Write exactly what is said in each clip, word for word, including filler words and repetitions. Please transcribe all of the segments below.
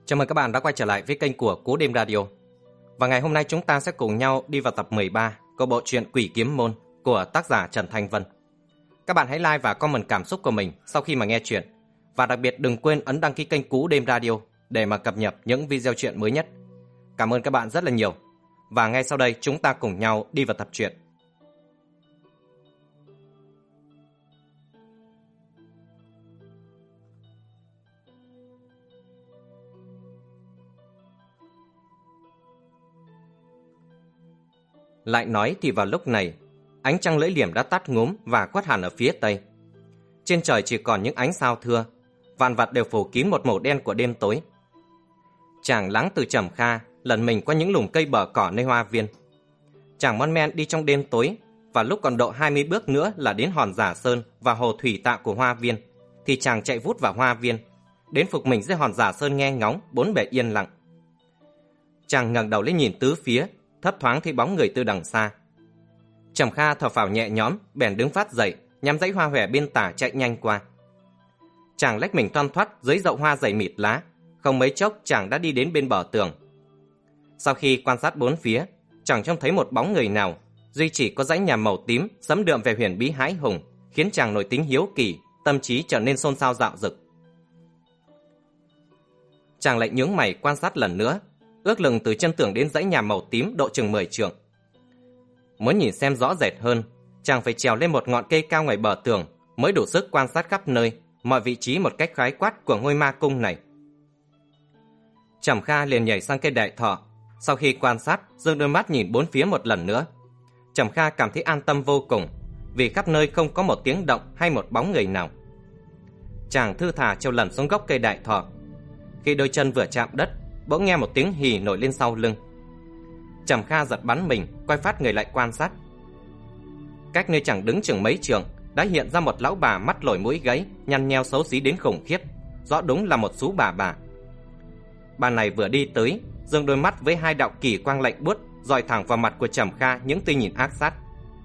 Chào mừng các bạn đã quay trở lại với kênh của Cú Đêm Radio. Và ngày hôm nay chúng ta sẽ cùng nhau đi vào tập mười ba của bộ truyện Quỷ Kiếm Môn của tác giả Trần Thanh Vân. Các bạn hãy like và comment cảm xúc của mình sau khi mà nghe truyện. Và đặc biệt đừng quên ấn đăng ký kênh Cú Đêm Radio để mà cập nhật những video truyện mới nhất. Cảm ơn các bạn rất là nhiều. Và ngay sau đây chúng ta cùng nhau đi vào tập truyện. Lại nói thì vào lúc này, ánh trăng lưỡi liềm đã tắt ngúm và khuất hẳn ở phía tây. Trên trời chỉ còn những ánh sao thưa, vạn vật đều phủ kín một màu đen của đêm tối. Chàng lắng từ Trầm Kha lần mình qua những lùm cây bờ cỏ nơi hoa viên. Chàng mon men đi trong đêm tối, và lúc còn độ hai mươi bước nữa là đến hòn Giả Sơn và hồ thủy tạ của hoa viên, thì chàng chạy vút vào hoa viên, đến phục mình dưới hòn Giả Sơn nghe ngóng, bốn bề yên lặng. Chàng ngẩng đầu lên nhìn tứ phía, thấp thoáng thấy bóng người từ đằng xa. Trầm Kha thở phào nhẹ nhõm, bèn đứng phát dậy, nhắm dãy hoa hòe bên tả chạy nhanh qua. Chàng lách mình thoăn thoắt dưới dậu hoa dày mịt lá, không mấy chốc chàng đã đi đến bên bờ tường. Sau khi quan sát bốn phía, chẳng trông thấy một bóng người nào, duy chỉ có dãy nhà màu tím sẫm đượm về huyền bí hãi hùng, khiến chàng nổi tính hiếu kỳ, tâm trí trở nên xôn xao dạo dực. Chàng lại nhướng mày quan sát lần nữa, ước lừng từ chân tường đến dãy nhà màu tím độ chừng mười trượng. Muốn nhìn xem rõ rệt hơn, chàng phải trèo lên một ngọn cây cao ngoài bờ tường mới đủ sức quan sát khắp nơi, mọi vị trí một cách khái quát của ngôi ma cung này. Trầm Kha liền nhảy sang cây đại thọ. Sau khi quan sát, dương đôi mắt nhìn bốn phía một lần nữa, Trầm Kha cảm thấy an tâm vô cùng, vì khắp nơi không có một tiếng động hay một bóng người nào. Chàng thư thả trèo lần xuống gốc cây đại thọ. Khi đôi chân vừa chạm đất, bỗng nghe một tiếng hì nổi lên sau lưng. Trầm Kha giật bắn mình, quay phát người lại quan sát. Cách nơi chàng đứng chừng mấy trượng đã hiện ra một lão bà mắt lồi mũi gáy, nhăn nheo xấu xí đến khủng khiếp, rõ đúng là một xú bà bà. Bà này vừa đi tới, dương đôi mắt với hai đạo kỳ quang lạnh buốt dọi thẳng vào mặt của Trầm Kha những tia nhìn ác sát.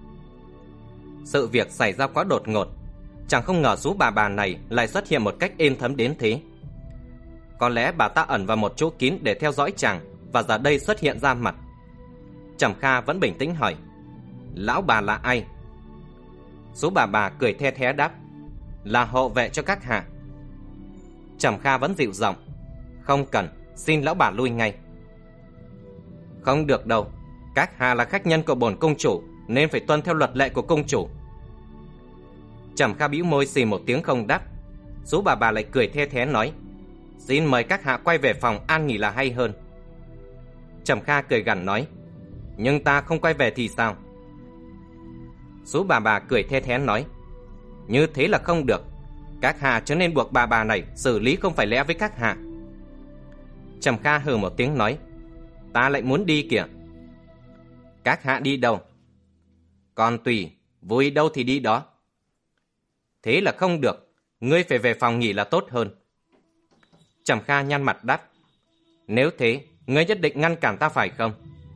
Sự việc xảy ra quá đột ngột, chàng không ngờ xú bà bà này lại xuất hiện một cách êm thấm đến thế. Có lẽ bà ta ẩn vào một chỗ kín để theo dõi chàng, và giờ đây xuất hiện ra mặt. Trầm Kha vẫn bình tĩnh hỏi: "Lão bà là ai?" Xú bà bà cười the thé đáp: "Là hộ vệ cho các hạ." Trầm Kha vẫn dịu giọng: "Không cần, xin lão bà lui ngay." "Không được đâu, các hạ là khách nhân của bổn cung chủ, nên phải tuân theo luật lệ của cung chủ." Trầm Kha bĩu môi xì một tiếng không đáp. Xú bà bà lại cười the thé nói: "Xin mời các hạ quay về phòng an nghỉ là hay hơn." Trầm Kha cười gằn nói: "Nhưng ta không quay về thì sao?" Xú bà bà cười the thé nói: "Như thế là không được, các hạ cho nên buộc bà bà này xử lý không phải lẽ với các hạ." Trầm Kha hừ một tiếng nói: "Ta lại muốn đi kìa." "Các hạ đi đâu?" "Còn tùy, vui đâu thì đi đó." "Thế là không được, ngươi phải về phòng nghỉ là tốt hơn." Trầm Kha nhăn mặt đáp: "Nếu thế, ngươi nhất định ngăn cản ta phải không?"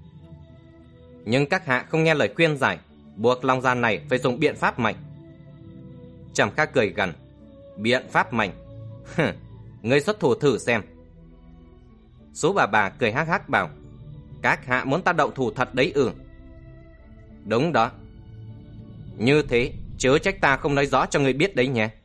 "Nhưng các hạ không nghe lời khuyên giải, buộc lòng già này phải dùng biện pháp mạnh." Trầm Kha cười gằn: "Biện pháp mạnh? Hừ, ngươi xuất thủ thử xem." Số bà bà cười hắc hắc bảo: "Các hạ muốn ta động thủ thật đấy ư?" "Đúng đó." "Như thế, chớ trách ta không nói rõ cho ngươi biết đấy nhé."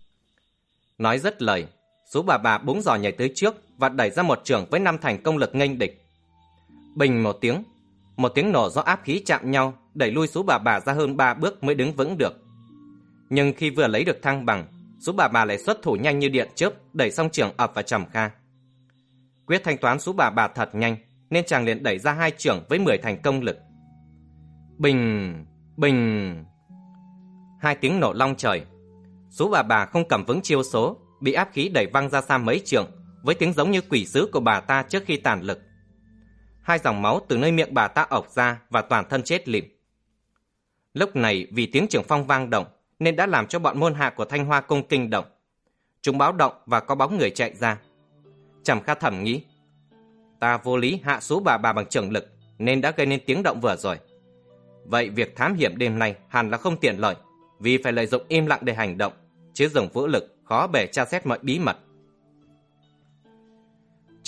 Nói dứt lời, số bà bà búng giò nhảy tới trước và đẩy ra một chưởng với năm thành công lực nghênh địch. Bình một tiếng, một tiếng nổ do áp khí chạm nhau đẩy lui số bà bà ra hơn ba bước mới đứng vững được. Nhưng khi vừa lấy được thăng bằng, số bà bà lại xuất thủ nhanh như điện chớp, đẩy xong chưởng ập vào Trầm Kha. Quyết thanh toán số bà bà thật nhanh, nên chàng liền đẩy ra hai chưởng với mười thành công lực. Bình, bình, hai tiếng nổ long trời. Số bà bà không cầm vững chiêu số, bị áp khí đẩy văng ra xa mấy trượng, với tiếng giống như quỷ sứ của bà ta trước khi tàn lực. Hai dòng máu từ nơi miệng bà ta ộc ra và toàn thân chết lịm. Lúc này vì tiếng chưởng phong vang động nên đã làm cho bọn môn hạ của Thanh Hoa cung kinh động. Chúng báo động và có bóng người chạy ra. Trầm Kha thầm nghĩ: ta vô lý hạ số bà bà bằng chưởng lực nên đã gây nên tiếng động vừa rồi. Vậy việc thám hiểm đêm nay hẳn là không tiện lợi, vì phải lợi dụng im lặng để hành động, chứ dùng vũ lực khó bề tra xét mọi bí mật.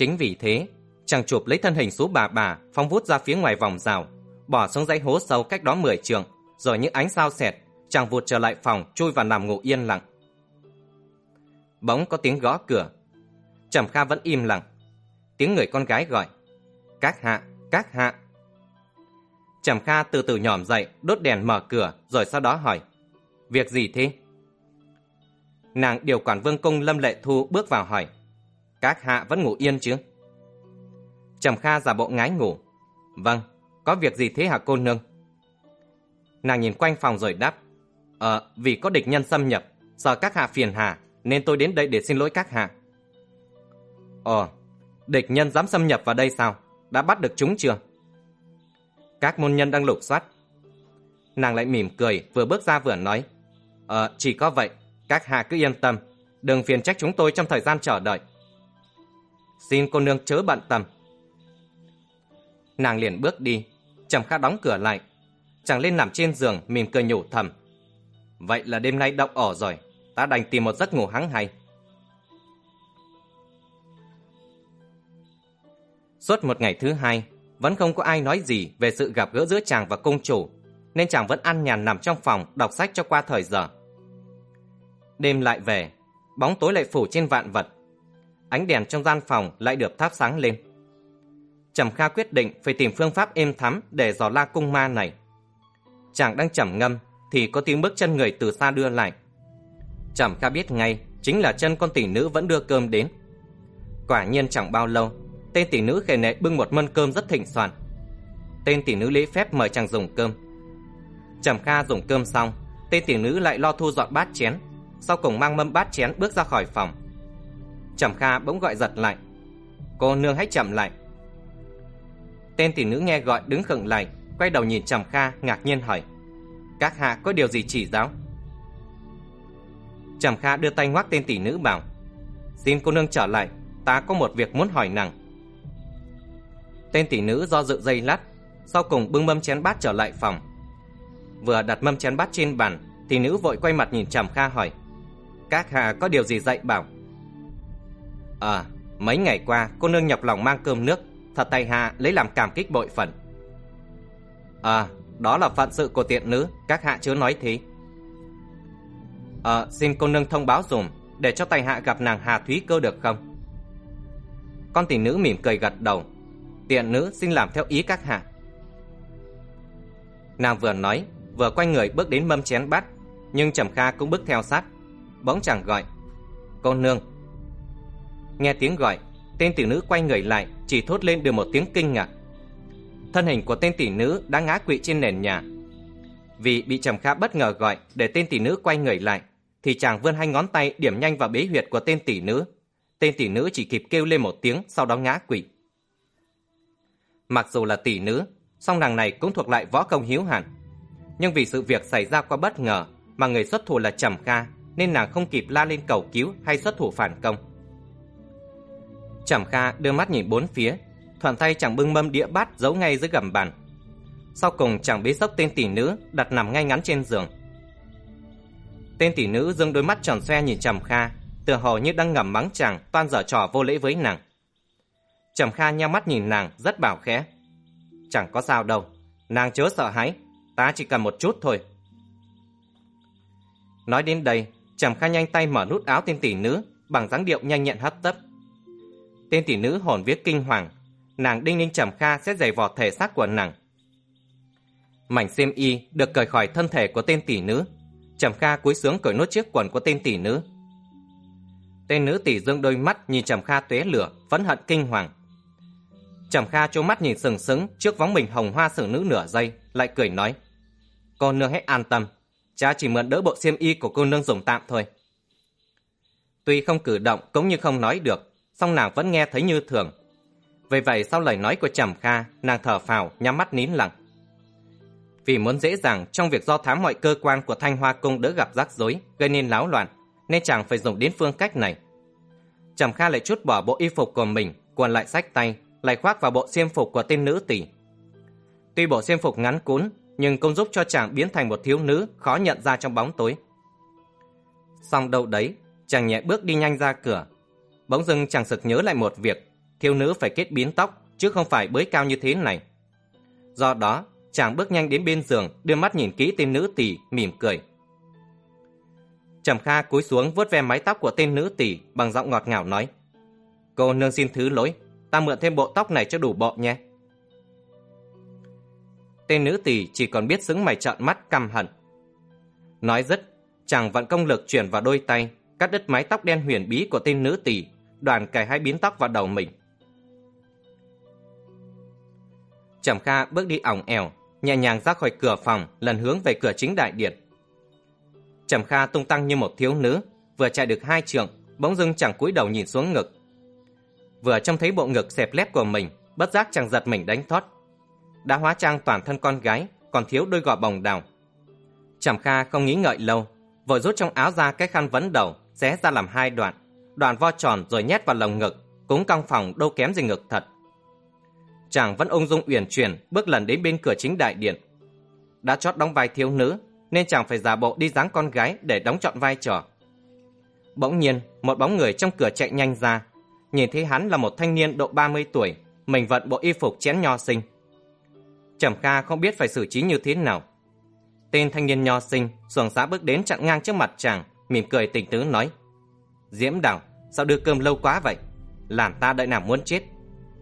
Chính vì thế, chàng chụp lấy thân hình Sú bà bà phóng vút ra phía ngoài vòng rào, bỏ xuống dãy hố sâu cách đó mười trượng, rồi những ánh sao xẹt, chàng vụt trở lại phòng chui vào nằm ngủ yên lặng. Bỗng có tiếng gõ cửa. Trầm Kha vẫn im lặng. Tiếng người con gái gọi: "Các hạ, các hạ." Trầm Kha từ từ nhỏm dậy, đốt đèn mở cửa, rồi sau đó hỏi: "Việc gì thế?" Nàng điều quản vương cung Lâm Lệ Thu bước vào hỏi: "Các hạ vẫn ngủ yên chứ?" Trầm Kha giả bộ ngái ngủ: "Vâng, có việc gì thế hả cô nương?" Nàng nhìn quanh phòng rồi đáp: Ờ, vì có địch nhân xâm nhập, sợ các hạ phiền hà, nên tôi đến đây để xin lỗi các hạ." "Ồ, địch nhân dám xâm nhập vào đây sao? Đã bắt được chúng chưa?" "Các môn nhân đang lục soát." Nàng lại mỉm cười, vừa bước ra vừa nói: Ờ, chỉ có vậy, các hạ cứ yên tâm, đừng phiền trách chúng tôi trong thời gian chờ đợi." "Xin cô nương chớ bận tâm." Nàng liền bước đi. Trầm Kha đóng cửa lại. Chàng lên nằm trên giường, mỉm cười nhủ thầm: "Vậy là đêm nay động ổ rồi, ta đành tìm một giấc ngủ hắng hay." Suốt một ngày thứ hai, vẫn không có ai nói gì về sự gặp gỡ giữa chàng và công chủ, nên chàng vẫn ăn nhàn nằm trong phòng đọc sách cho qua thời giờ. Đêm lại về, bóng tối lại phủ trên vạn vật. Ánh đèn trong gian phòng lại được thắp sáng lên. Trầm Kha quyết định phải tìm phương pháp êm thắm để dò la cung ma này. Chàng đang trầm ngâm thì có tiếng bước chân người từ xa đưa lại. Trầm Kha biết ngay chính là chân con tỷ nữ vẫn đưa cơm đến. Quả nhiên chẳng bao lâu, tên tỷ nữ khề nệ bưng một mâm cơm rất thịnh soạn. Tên tỷ nữ lễ phép mời chàng dùng cơm. Trầm Kha dùng cơm xong, tên tỷ nữ lại lo thu dọn bát chén, sau cùng mang mâm bát chén bước ra khỏi phòng. Trầm Kha bỗng gọi giật lại: "Cô nương hãy chậm lại." Tên tỷ nữ nghe gọi đứng khựng lại, quay đầu nhìn Trầm Kha ngạc nhiên hỏi: "Các hạ có điều gì chỉ giáo?" Trầm Kha đưa tay ngoắc tên tỷ nữ bảo: "Xin cô nương trở lại, ta có một việc muốn hỏi nàng." Tên tỷ nữ do dự giây lát, sau cùng bưng mâm chén bát trở lại phòng. Vừa đặt mâm chén bát trên bàn, tỷ nữ vội quay mặt nhìn Trầm Kha hỏi: "Các hạ có điều gì dạy bảo?" "À, mấy ngày qua cô nương nhọc lòng mang cơm nước, thật tại hạ lấy làm cảm kích bội phần." "À, đó là phận sự của tiện nữ, các hạ chớ nói thế." "Ờ, xin cô nương thông báo dùm, để cho tại hạ gặp nàng Hà Thúy Cơ được không?" Con tỷ nữ mỉm cười gật đầu: "Tiện nữ xin làm theo ý các hạ." Nàng vừa nói, vừa quay người bước đến mâm chén bát, nhưng Trầm Kha cũng bước theo sát. Bỗng chàng gọi: "Cô nương." Nghe tiếng gọi, tên tỷ nữ quay người lại, chỉ thốt lên được một tiếng kinh ngạc. Thân hình của tên tỷ nữ đã ngã quỵ trên nền nhà. Vì bị Trầm Kha bất ngờ gọi để tên tỷ nữ quay người lại, thì chàng vươn hai ngón tay điểm nhanh vào bế huyệt của tên tỷ nữ. Tên tỷ nữ chỉ kịp kêu lên một tiếng, sau đó ngã quỵ. Mặc dù là tỷ nữ, song nàng này cũng thuộc lại võ công hiếu hẳn. Nhưng vì sự việc xảy ra qua bất ngờ, mà người xuất thủ là Trầm Kha, nên nàng không kịp la lên cầu cứu hay xuất thủ phản công. Trầm Kha đưa mắt nhìn bốn phía, thuận tay chàng bưng mâm đĩa bát giấu ngay dưới gầm bàn. Sau cùng chàng bế xốc tên tỷ nữ đặt nằm ngay ngắn trên giường. Tên tỷ nữ dương đôi mắt tròn xoe nhìn Trầm Kha, tựa hồ như đang ngầm mắng chàng toan giở trò vô lễ với nàng. Trầm Kha nheo mắt nhìn nàng, rất bảo khẽ: "Chẳng có sao đâu, nàng chớ sợ hãi, ta chỉ cần một chút thôi." Nói đến đây, Trầm Kha nhanh tay mở nút áo tên tỷ nữ bằng dáng điệu nhanh nhẹn hấp tấp. Tên tỷ nữ hồn vía kinh hoàng, nàng đinh ninh Trầm Kha sẽ giày vò thể xác của nàng. Mảnh xiêm y được cởi khỏi thân thể của tên tỷ nữ. Trầm Kha cúi xuống cởi nốt chiếc quần của tên tỷ nữ. Tên nữ tỷ dương đôi mắt nhìn Trầm Kha tóe lửa, phẫn hận kinh hoàng. Trầm Kha trố mắt nhìn sừng sững trước vóng mình hồng hoa xử nữ nửa giây, lại cười nói: "Cô nương hãy an tâm, cha chỉ mượn đỡ bộ xiêm y của cô nương dùng tạm thôi." Tuy không cử động cũng như không nói được, song nàng vẫn nghe thấy như thường. Vì vậy sau lời nói của Trầm Kha, nàng thở phào nhắm mắt nín lặng. Vì muốn dễ dàng trong việc do thám mọi cơ quan của Thanh Hoa Cung đỡ gặp rắc rối, gây nên náo loạn, nên chàng phải dùng đến phương cách này. Trầm Kha lại trút bỏ bộ y phục của mình, quần lại xách tay, lại khoác vào bộ xiêm phục của tên nữ tỷ. Tuy bộ xiêm phục ngắn cũn, nhưng cũng giúp cho chàng biến thành một thiếu nữ khó nhận ra trong bóng tối. Xong đâu đấy, chàng nhẹ bước đi nhanh ra cửa. Bỗng dưng chàng sực nhớ lại một việc, thiếu nữ phải kết biến tóc chứ không phải bới cao như thế này. Do đó, chàng bước nhanh đến bên giường, đưa mắt nhìn kỹ tên nữ tỳ, mỉm cười. Trầm Kha cúi xuống vuốt ve mái tóc của tên nữ tỳ bằng giọng ngọt ngào nói: "Cô nương xin thứ lỗi, ta mượn thêm bộ tóc này cho đủ bộ nhé." Tên nữ tỳ chỉ còn biết sững mày trợn mắt căm hận. Nói dứt, chàng vận công lực chuyển vào đôi tay, cắt đứt mái tóc đen huyền bí của tên nữ tỳ, đoàn cài hai bím tóc vào đầu mình. Trầm Kha bước đi ỏng ẻo, nhẹ nhàng ra khỏi cửa phòng, lần hướng về cửa chính đại điện. Trầm Kha tung tăng như một thiếu nữ, vừa chạy được hai trượng, bỗng dưng chàng cúi đầu nhìn xuống ngực. Vừa trông thấy bộ ngực xẹp lép của mình, bất giác chàng giật mình đánh thót. Đã hóa trang toàn thân con gái, còn thiếu đôi gò bồng đào. Trầm Kha không nghĩ ngợi lâu, vội rút trong áo ra cái khăn vấn đầu, xé ra làm hai đoạn, đoạn vo tròn rồi nhét vào lồng ngực, cúng cong phòng đâu kém gì ngực thật. Chàng vẫn ung dung uyển chuyển bước lần đến bên cửa chính đại điện. Đã chót đóng vai thiếu nữ, nên chàng phải giả bộ đi dáng con gái để đóng trọn vai trò. Bỗng nhiên, một bóng người trong cửa chạy nhanh ra, nhìn thấy hắn là một thanh niên độ ba mươi tuổi, mình vận bộ y phục chén nho sinh. Trầm Kha không biết phải xử trí như thế nào. Tên thanh niên nho sinh xuồng xã bước đến chặn ngang trước mặt chàng, mỉm cười tình tứ nói: "Diễm Đào, sao đưa cơm lâu quá vậy? Làm ta đợi nào muốn chết."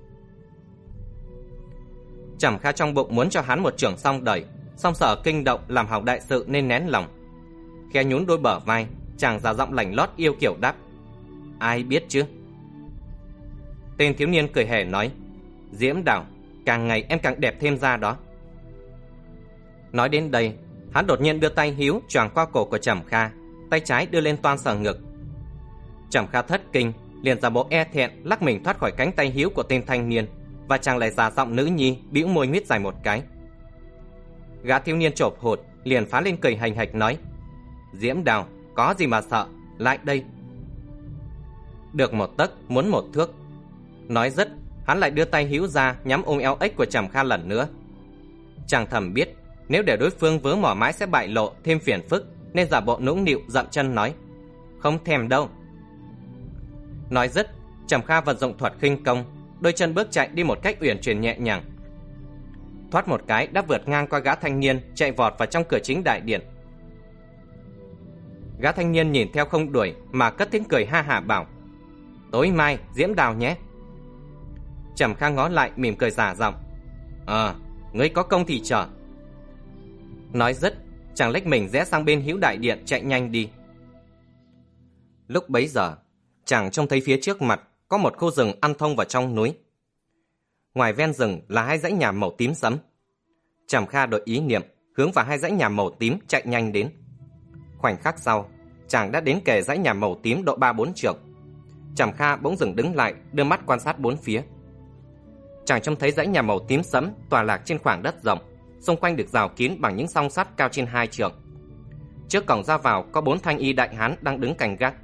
Trầm Kha trong bụng muốn cho hắn một chưởng xong đời, song sợ kinh động làm hỏng đại sự nên nén lòng. Khẽ nhún đôi bờ vai, chàng giả giọng lành lót yêu kiểu đáp: "Ai biết chứ?" Tên thiếu niên cười hề nói: "Diễm Đào, càng ngày em càng đẹp thêm ra đó." Nói đến đây, hắn đột nhiên đưa tay híu choàng qua cổ của Trầm Kha, tay trái đưa lên toan sờ ngực. Trầm Kha thất kinh, liền giả bộ e thẹn lắc mình thoát khỏi cánh tay híu của tên thanh niên, và chàng lại giả giọng nữ nhi bĩu môi mít dài một cái. Gã thiếu niên chộp hụt liền phá lên cười hành hạch nói: "Diễm Đào, có gì mà sợ, lại đây." Được một tấc muốn một thước. Nói dứt, hắn lại đưa tay híu ra nhắm ôm eo ếch của Trầm Kha lần nữa. Chàng thầm biết nếu để đối phương vớ mỏ mãi sẽ bại lộ thêm phiền phức, nên giả bộ nũng nịu dậm chân nói: "Không thèm đâu." Nói dứt, Trầm Kha vận dụng thuật khinh công, đôi chân bước chạy đi một cách uyển chuyển nhẹ nhàng. Thoát một cái đã vượt ngang qua gã thanh niên chạy vọt vào trong cửa chính đại điện. Gã thanh niên nhìn theo không đuổi mà cất tiếng cười ha hả bảo: "Tối mai Diễm Đào nhé." Trầm Kha ngó lại mỉm cười giả giọng: "Ờ, ngươi có công thì chờ." Nói dứt, chàng lách mình rẽ sang bên hữu đại điện chạy nhanh đi. Lúc bấy giờ, chàng trông thấy phía trước mặt có một khu rừng ăn thông vào trong núi. Ngoài ven rừng là hai dãy nhà màu tím sẫm. Trầm Kha đổi ý niệm, hướng vào hai dãy nhà màu tím chạy nhanh đến. Khoảnh khắc sau, chàng đã đến kề dãy nhà màu tím độ ba bốn trượng. Trầm Kha bỗng dừng đứng lại, đưa mắt quan sát bốn phía. Chàng trông thấy dãy nhà màu tím sẫm tọa lạc trên khoảng đất rộng, xung quanh được rào kín bằng những song sắt cao trên hai trượng. Trước cổng ra vào có bốn thanh y đại hán đang đứng canh gác.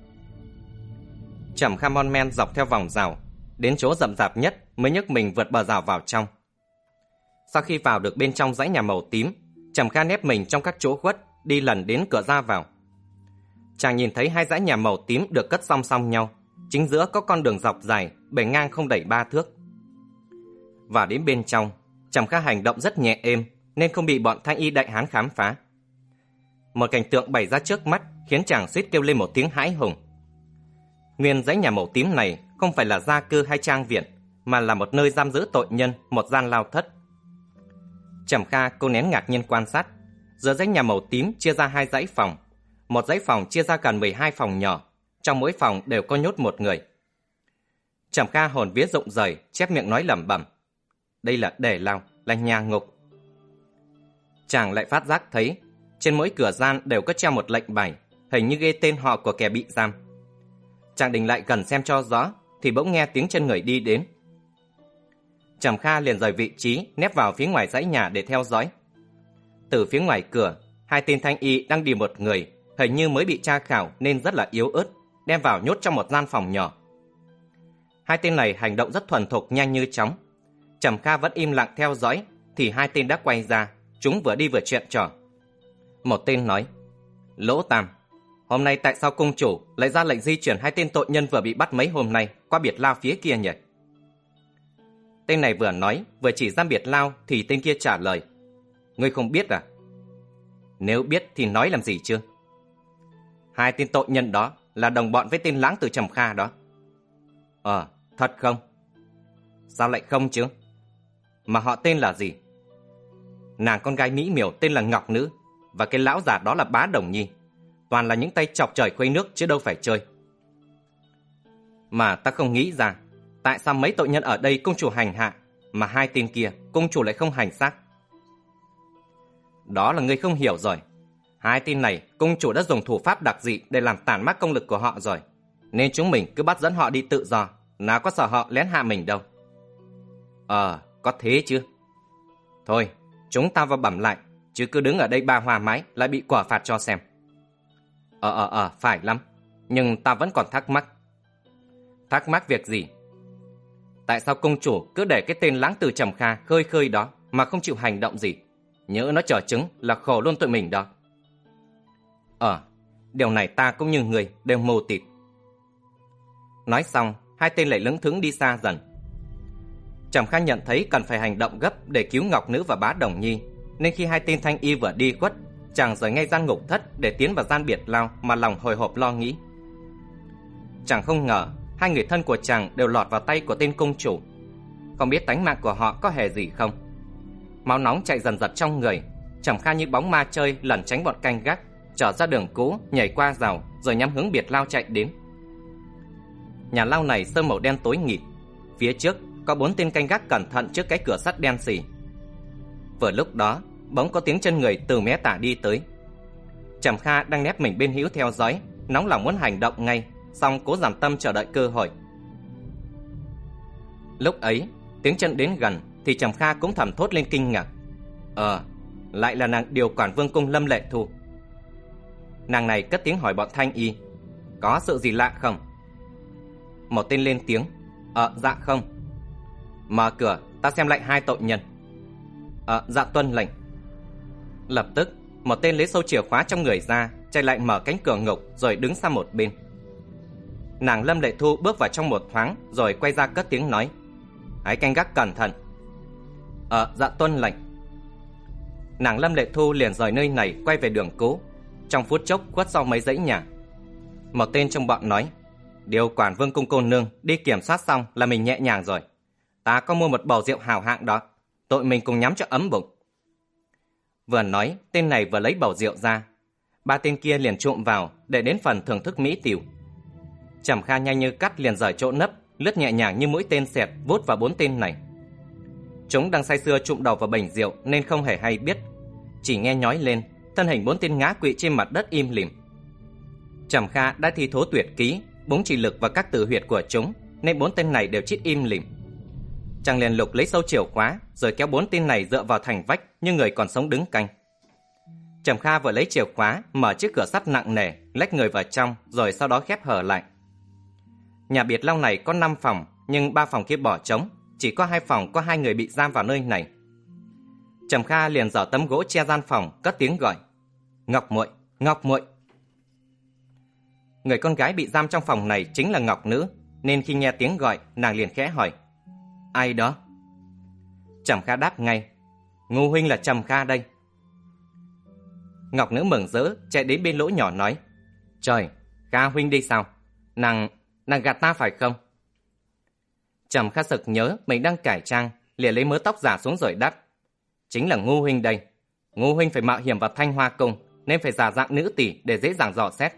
Trầm Kha mon men dọc theo vòng rào, đến chỗ rậm rạp nhất mới nhấc mình vượt bờ rào vào trong. Sau khi vào được bên trong dãy nhà màu tím, Trầm Kha nép mình trong các chỗ khuất, đi lần đến cửa ra vào. Chàng nhìn thấy hai dãy nhà màu tím được cất song song nhau, chính giữa có con đường dọc dài, bề ngang không đầy ba thước. Và đến bên trong, Trầm Kha hành động rất nhẹ êm nên không bị bọn thanh y đại hán khám phá. Một cảnh tượng bày ra trước mắt khiến chàng suýt kêu lên một tiếng hãi hùng. Nguyên dãy nhà màu tím này không phải là gia cư hay trang viện, mà là một nơi giam giữ tội nhân, một gian lao thất. Trầm Kha cô nén ngạc nhiên quan sát, giữa dãy nhà màu tím chia ra hai dãy phòng, một dãy phòng chia ra gần mười hai phòng nhỏ, trong mỗi phòng đều có nhốt một người. Trầm Kha hồn vía rụng rời, chép miệng nói lẩm bẩm: "Đây là đề lao, là nhà ngục." Chàng lại phát giác thấy trên mỗi cửa gian đều có treo một lệnh bài, hình như ghi tên họ của kẻ bị giam. Chàng định lại gần xem cho rõ thì bỗng nghe tiếng chân người đi đến. Trầm Kha liền rời vị trí nép vào phía ngoài dãy nhà để theo dõi. Từ phía ngoài cửa, hai tên thanh y đang đi một người, hình như mới bị tra khảo nên rất là yếu ớt, đem vào nhốt trong một gian phòng nhỏ. Hai tên này hành động rất thuần thục, nhanh như chóng. Trầm Kha vẫn im lặng theo dõi thì hai tên đã quay ra, chúng vừa đi vừa chuyện trò. Một tên nói: "Lỗ Tam, hôm nay tại sao cung chủ lại ra lệnh di chuyển hai tên tội nhân vừa bị bắt mấy hôm nay qua biệt lao phía kia nhỉ?" Tên này vừa nói vừa chỉ ra biệt lao thì tên kia trả lời: Ngươi không biết à? Nếu biết thì nói làm gì chưa? Hai tên tội nhân đó là đồng bọn với tên Lãng Tử Trầm Kha đó. Ờ, thật không? Sao lại không chứ? Mà họ tên là gì? Nàng con gái mỹ miều tên là Ngọc Nữ, và cái lão già đó là Bá Đồng Nhi. Toàn là những tay chọc trời khuấy nước chứ đâu phải chơi. Mà ta không nghĩ ra tại sao mấy tội nhân ở đây công chủ hành hạ, mà hai tên kia công chủ lại không hành xác. Đó là ngươi không hiểu rồi. Hai tên này công chủ đã dùng thủ pháp đặc dị để làm tàn mát công lực của họ rồi, nên chúng mình cứ bắt dẫn họ đi tự do, nào có sợ họ lén hạ mình đâu. Ờ, có thế chứ. Thôi, chúng ta vào bẩm lại, chứ cứ đứng ở đây ba hoa mãi lại bị quả phạt cho xem. Ờ ờ ờ, phải lắm. Nhưng ta vẫn còn thắc mắc. Thắc mắc việc gì? Tại sao công chủ cứ để cái tên Lãng Tử Trầm Kha khơi khơi đó mà không chịu hành động gì? Nhỡ nó trở chứng là khổ luôn tụi mình đó. Ờ, điều này ta cũng như người đều mù tịt. Nói xong, hai tên lại lững thững đi xa dần. Trầm Kha nhận thấy cần phải hành động gấp để cứu Ngọc Nữ và Bá Đồng Nhi, nên khi hai tên thanh y vừa đi khuất, chàng rời ngay gian ngục thất để tiến vào gian biệt lao mà lòng hồi hộp lo nghĩ. Chàng không ngờ hai người thân của chàng đều lọt vào tay của tên công chủ. Không biết tánh mạng của họ có hề gì không. Máu nóng chạy dần dật trong người. Trầm Kha như bóng ma chơi lẩn tránh bọn canh gác, trở ra đường cũ, nhảy qua rào, rồi nhắm hướng biệt lao chạy đến. Nhà lao này sơn màu đen tối nghịt. Phía trước có bốn tên canh gác cẩn thận trước cái cửa sắt đen xì. Vừa lúc đó bỗng có tiếng chân người từ mé tả đi tới. Trầm Kha đang nép mình bên hữu theo dõi, nóng lòng muốn hành động ngay, song cố giảm tâm chờ đợi cơ hội. Lúc ấy tiếng chân đến gần thì Trầm Kha cũng thầm thốt lên kinh ngạc. Ờ, lại là nàng điều quản vương cung Lâm Lệ Thu. Nàng này cất tiếng hỏi bọn thanh y: Có sự gì lạ không? Một tên lên tiếng: Ờ, dạ không. Mở cửa, ta xem lại hai tội nhân. Ờ, dạ tuân lệnh. Lập tức một tên lấy sâu chìa khóa trong người ra, chạy lại mở cánh cửa ngục rồi đứng sang một bên. Nàng Lâm Lệ Thu bước vào trong một thoáng rồi quay ra cất tiếng nói: Hãy canh gác cẩn thận. Ờ, dạ tuân lệnh. Nàng Lâm Lệ Thu liền rời nơi này quay về đường cũ. Trong phút chốc khuất sau mấy dãy nhà. Một tên trong bọn nói: Điều quản vương cung cô nương đi kiểm soát xong là mình nhẹ nhàng rồi. Ta có mua một bầu rượu hào hạng đó, tụi mình cùng nhắm cho ấm bụng. Vừa nói, tên này vừa lấy bầu rượu ra. Ba tên kia liền trộm vào để đến phần thưởng thức mỹ tiểu. Trầm Kha nhanh như cắt liền rời chỗ nấp, lướt nhẹ nhàng như mũi tên xẹt vút vào bốn tên này. Chúng đang say sưa trụm đầu vào bình rượu nên không hề hay biết. Chỉ nghe nhói lên, thân hình bốn tên ngã quỵ trên mặt đất im lìm. Trầm Kha đã thi thố tuyệt kỹ, búng chỉ lực vào các tử huyệt của chúng, nên bốn tên này đều chít im lìm. Chàng liền lục lấy sâu chìa khóa, rồi kéo bốn tên này dựa vào thành vách như người còn sống đứng canh. Trầm Kha vừa lấy chìa khóa mở chiếc cửa sắt nặng nề, lách người vào trong, rồi sau đó khép hở lại. Nhà biệt lao này có năm phòng, nhưng ba phòng kia bỏ trống, chỉ có hai phòng có hai người bị giam vào nơi này. Trầm Kha liền giở tấm gỗ che gian phòng, cất tiếng gọi: Ngọc muội, Ngọc muội. Người con gái bị giam trong phòng này chính là Ngọc Nữ, nên khi nghe tiếng gọi, nàng liền khẽ hỏi: Ai đó? Trầm Kha đáp ngay: Ngô huynh là Trầm Kha đây. Ngọc Nữ mừng rỡ chạy đến bên lỗ nhỏ nói: Trời, Kha huynh đi sao? Nàng, nàng gạt ta phải không? Trầm Kha sực nhớ mình đang cải trang, liền lấy mớ tóc giả xuống rồi đáp: Chính là Ngô huynh đây. Ngô huynh phải mạo hiểm vào Thanh Hoa cung, nên phải giả dạng nữ tỷ để dễ dàng dò xét.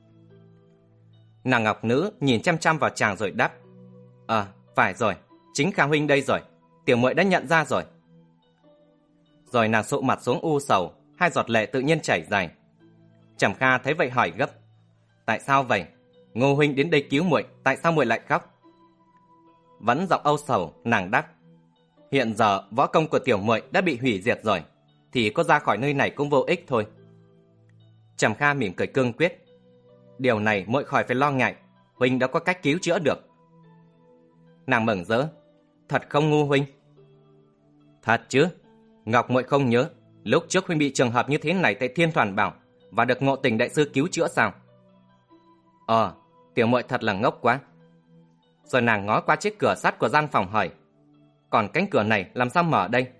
Nàng Ngọc Nữ nhìn chăm chăm vào chàng rồi đáp: Ờ, phải rồi, chính Kha huynh đây rồi, tiểu muội đã nhận ra rồi. Rồi nàng sụ mặt xuống u sầu, hai giọt lệ tự nhiên chảy dài. Trầm Kha thấy vậy hỏi gấp: Tại sao vậy? Ngô huynh đến đây cứu muội, tại sao muội lại khóc? Vẫn giọng âu sầu, nàng đáp: Hiện giờ võ công của tiểu muội đã bị hủy diệt rồi, thì có ra khỏi nơi này cũng vô ích thôi. Trầm Kha mỉm cười cương quyết: Điều này muội khỏi phải lo ngại, huynh đã có cách cứu chữa được. Nàng mừng rỡ: Thật không Ngô huynh? Thật chứ. Ngọc muội không nhớ lúc trước huynh bị trường hợp như thế này tại Thiên Toàn Bảo và được Ngộ Tình đại sư cứu chữa sao? Ờ, tiểu muội thật là ngốc quá. Rồi nàng ngó qua chiếc cửa sắt của gian phòng hỏi: Còn cánh cửa này làm sao mở đây?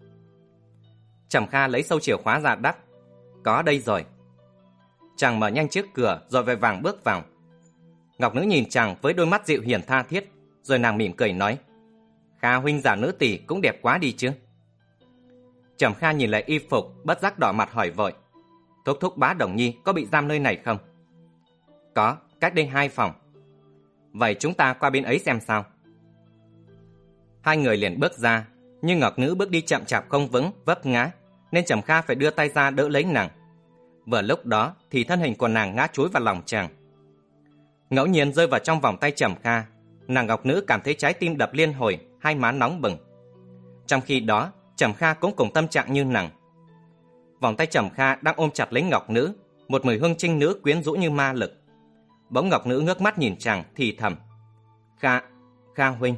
Trầm Kha lấy sâu chìa khóa ra đáp: Có đây rồi. Chàng mở nhanh chiếc cửa rồi vội vàng bước vào. Ngọc Nữ nhìn chàng với đôi mắt dịu hiền tha thiết, rồi nàng mỉm cười nói: Kha huynh giả nữ tỷ cũng đẹp quá đi chứ. Trầm Kha nhìn lại y phục, bất giác đỏ mặt hỏi vội: Thúc thúc Bá Đồng Nhi có bị giam nơi này không? Có, cách đây hai phòng. Vậy chúng ta qua bên ấy xem sao. Hai người liền bước ra, nhưng Ngọc Nữ bước đi chậm chạp không vững, vấp ngã, nên Trầm Kha phải đưa tay ra đỡ lấy nàng. Vừa lúc đó thì thân hình của nàng ngã chúi vào lòng chàng. Ngẫu nhiên rơi vào trong vòng tay Trầm Kha, nàng Ngọc Nữ cảm thấy trái tim đập liên hồi, hai má nóng bừng. Trong khi đó, Trầm Kha cũng cùng tâm trạng như nàng. Vòng tay Trầm Kha đang ôm chặt lấy Ngọc Nữ, một mùi hương trinh nữ quyến rũ như ma lực. Bỗng Ngọc Nữ ngước mắt nhìn chàng thì thầm: Kha, Kha huynh.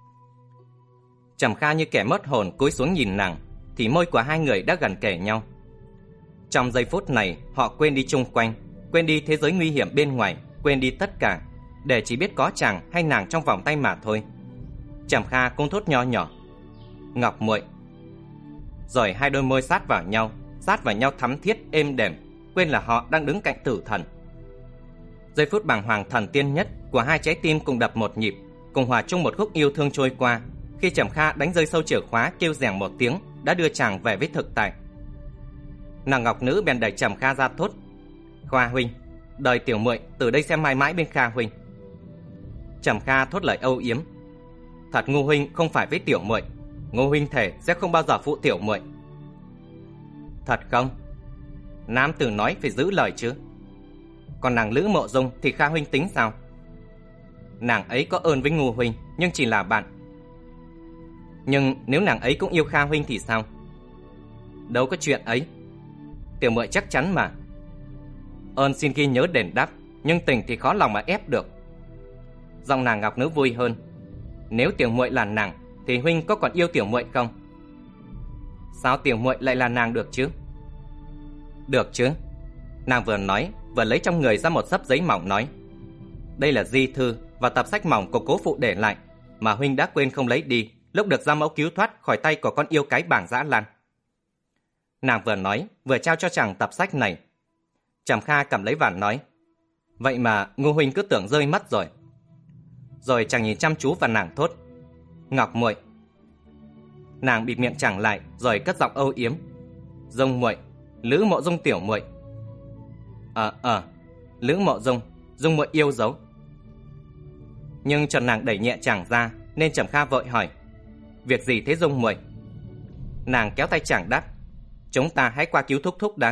Trầm Kha như kẻ mất hồn cúi xuống nhìn nàng, thì môi của hai người đã gần kề nhau. Trong giây phút này, họ quên đi chung quanh, quên đi thế giới nguy hiểm bên ngoài, quên đi tất cả, để chỉ biết có chàng hay nàng trong vòng tay mà thôi. Trầm Kha cũng thốt nho nhỏ: Ngọc muội. Rồi hai đôi môi sát vào nhau, sát vào nhau thắm thiết êm đềm, quên là họ đang đứng cạnh tử thần. Giây phút bàng hoàng thần tiên nhất của hai trái tim cùng đập một nhịp, cùng hòa chung một khúc yêu thương trôi qua, khi Trầm Kha đánh rơi sâu chìa khóa kêu rèng một tiếng, đã đưa chàng về với thực tại. Nàng Ngọc Nữ bèn đẩy Trầm Kha ra thốt: Kha huynh, đời tiểu muội từ đây sẽ mãi mãi bên Kha huynh. Trầm Kha thốt lời âu yếm: Thật Ngô huynh không phải với tiểu muội, Ngô huynh thề sẽ không bao giờ phụ tiểu muội. Thật không? Nam tử nói phải giữ lời chứ. Còn nàng Lữ Mộ Dung thì Kha huynh tính sao? Nàng ấy có ơn với Ngô huynh, nhưng chỉ là bạn. Nhưng nếu nàng ấy cũng yêu Kha huynh thì sao? Đâu có chuyện ấy. Tiểu muội chắc chắn mà. Ơn xin ghi nhớ đền đáp, nhưng tình thì khó lòng mà ép được. Giọng nàng Ngọc Nữ vui hơn: Nếu tiểu muội là nàng thì huynh có còn yêu tiểu muội không? Sao tiểu muội lại là nàng được chứ? Được chứ. Nàng vừa nói vừa lấy trong người ra một xấp giấy mỏng nói: Đây là di thư và tập sách mỏng của cố phụ để lại, mà huynh đã quên không lấy đi lúc được gia mẫu cứu thoát khỏi tay của con yêu cái Bàng Dã Lan. Nàng vừa nói vừa trao cho chàng tập sách này. Trầm Kha cầm lấy và nói: Vậy mà Ngô huynh cứ tưởng rơi mất rồi. Rồi chàng nhìn chăm chú vào nàng thốt: Ngọc muội. Nàng bịt miệng chàng lại rồi cất giọng âu yếm: Dung muội, Lữ Mộ Dung tiểu muội. Ờ ờ, Lữ Mộ Dung, Dung muội yêu dấu. Nhưng chợt nàng đẩy nhẹ chàng ra, nên Trầm Kha vội hỏi: Việc gì thế Dung muội? Nàng kéo tay chàng đáp: Chúng ta hãy qua cứu thúc thúc đã.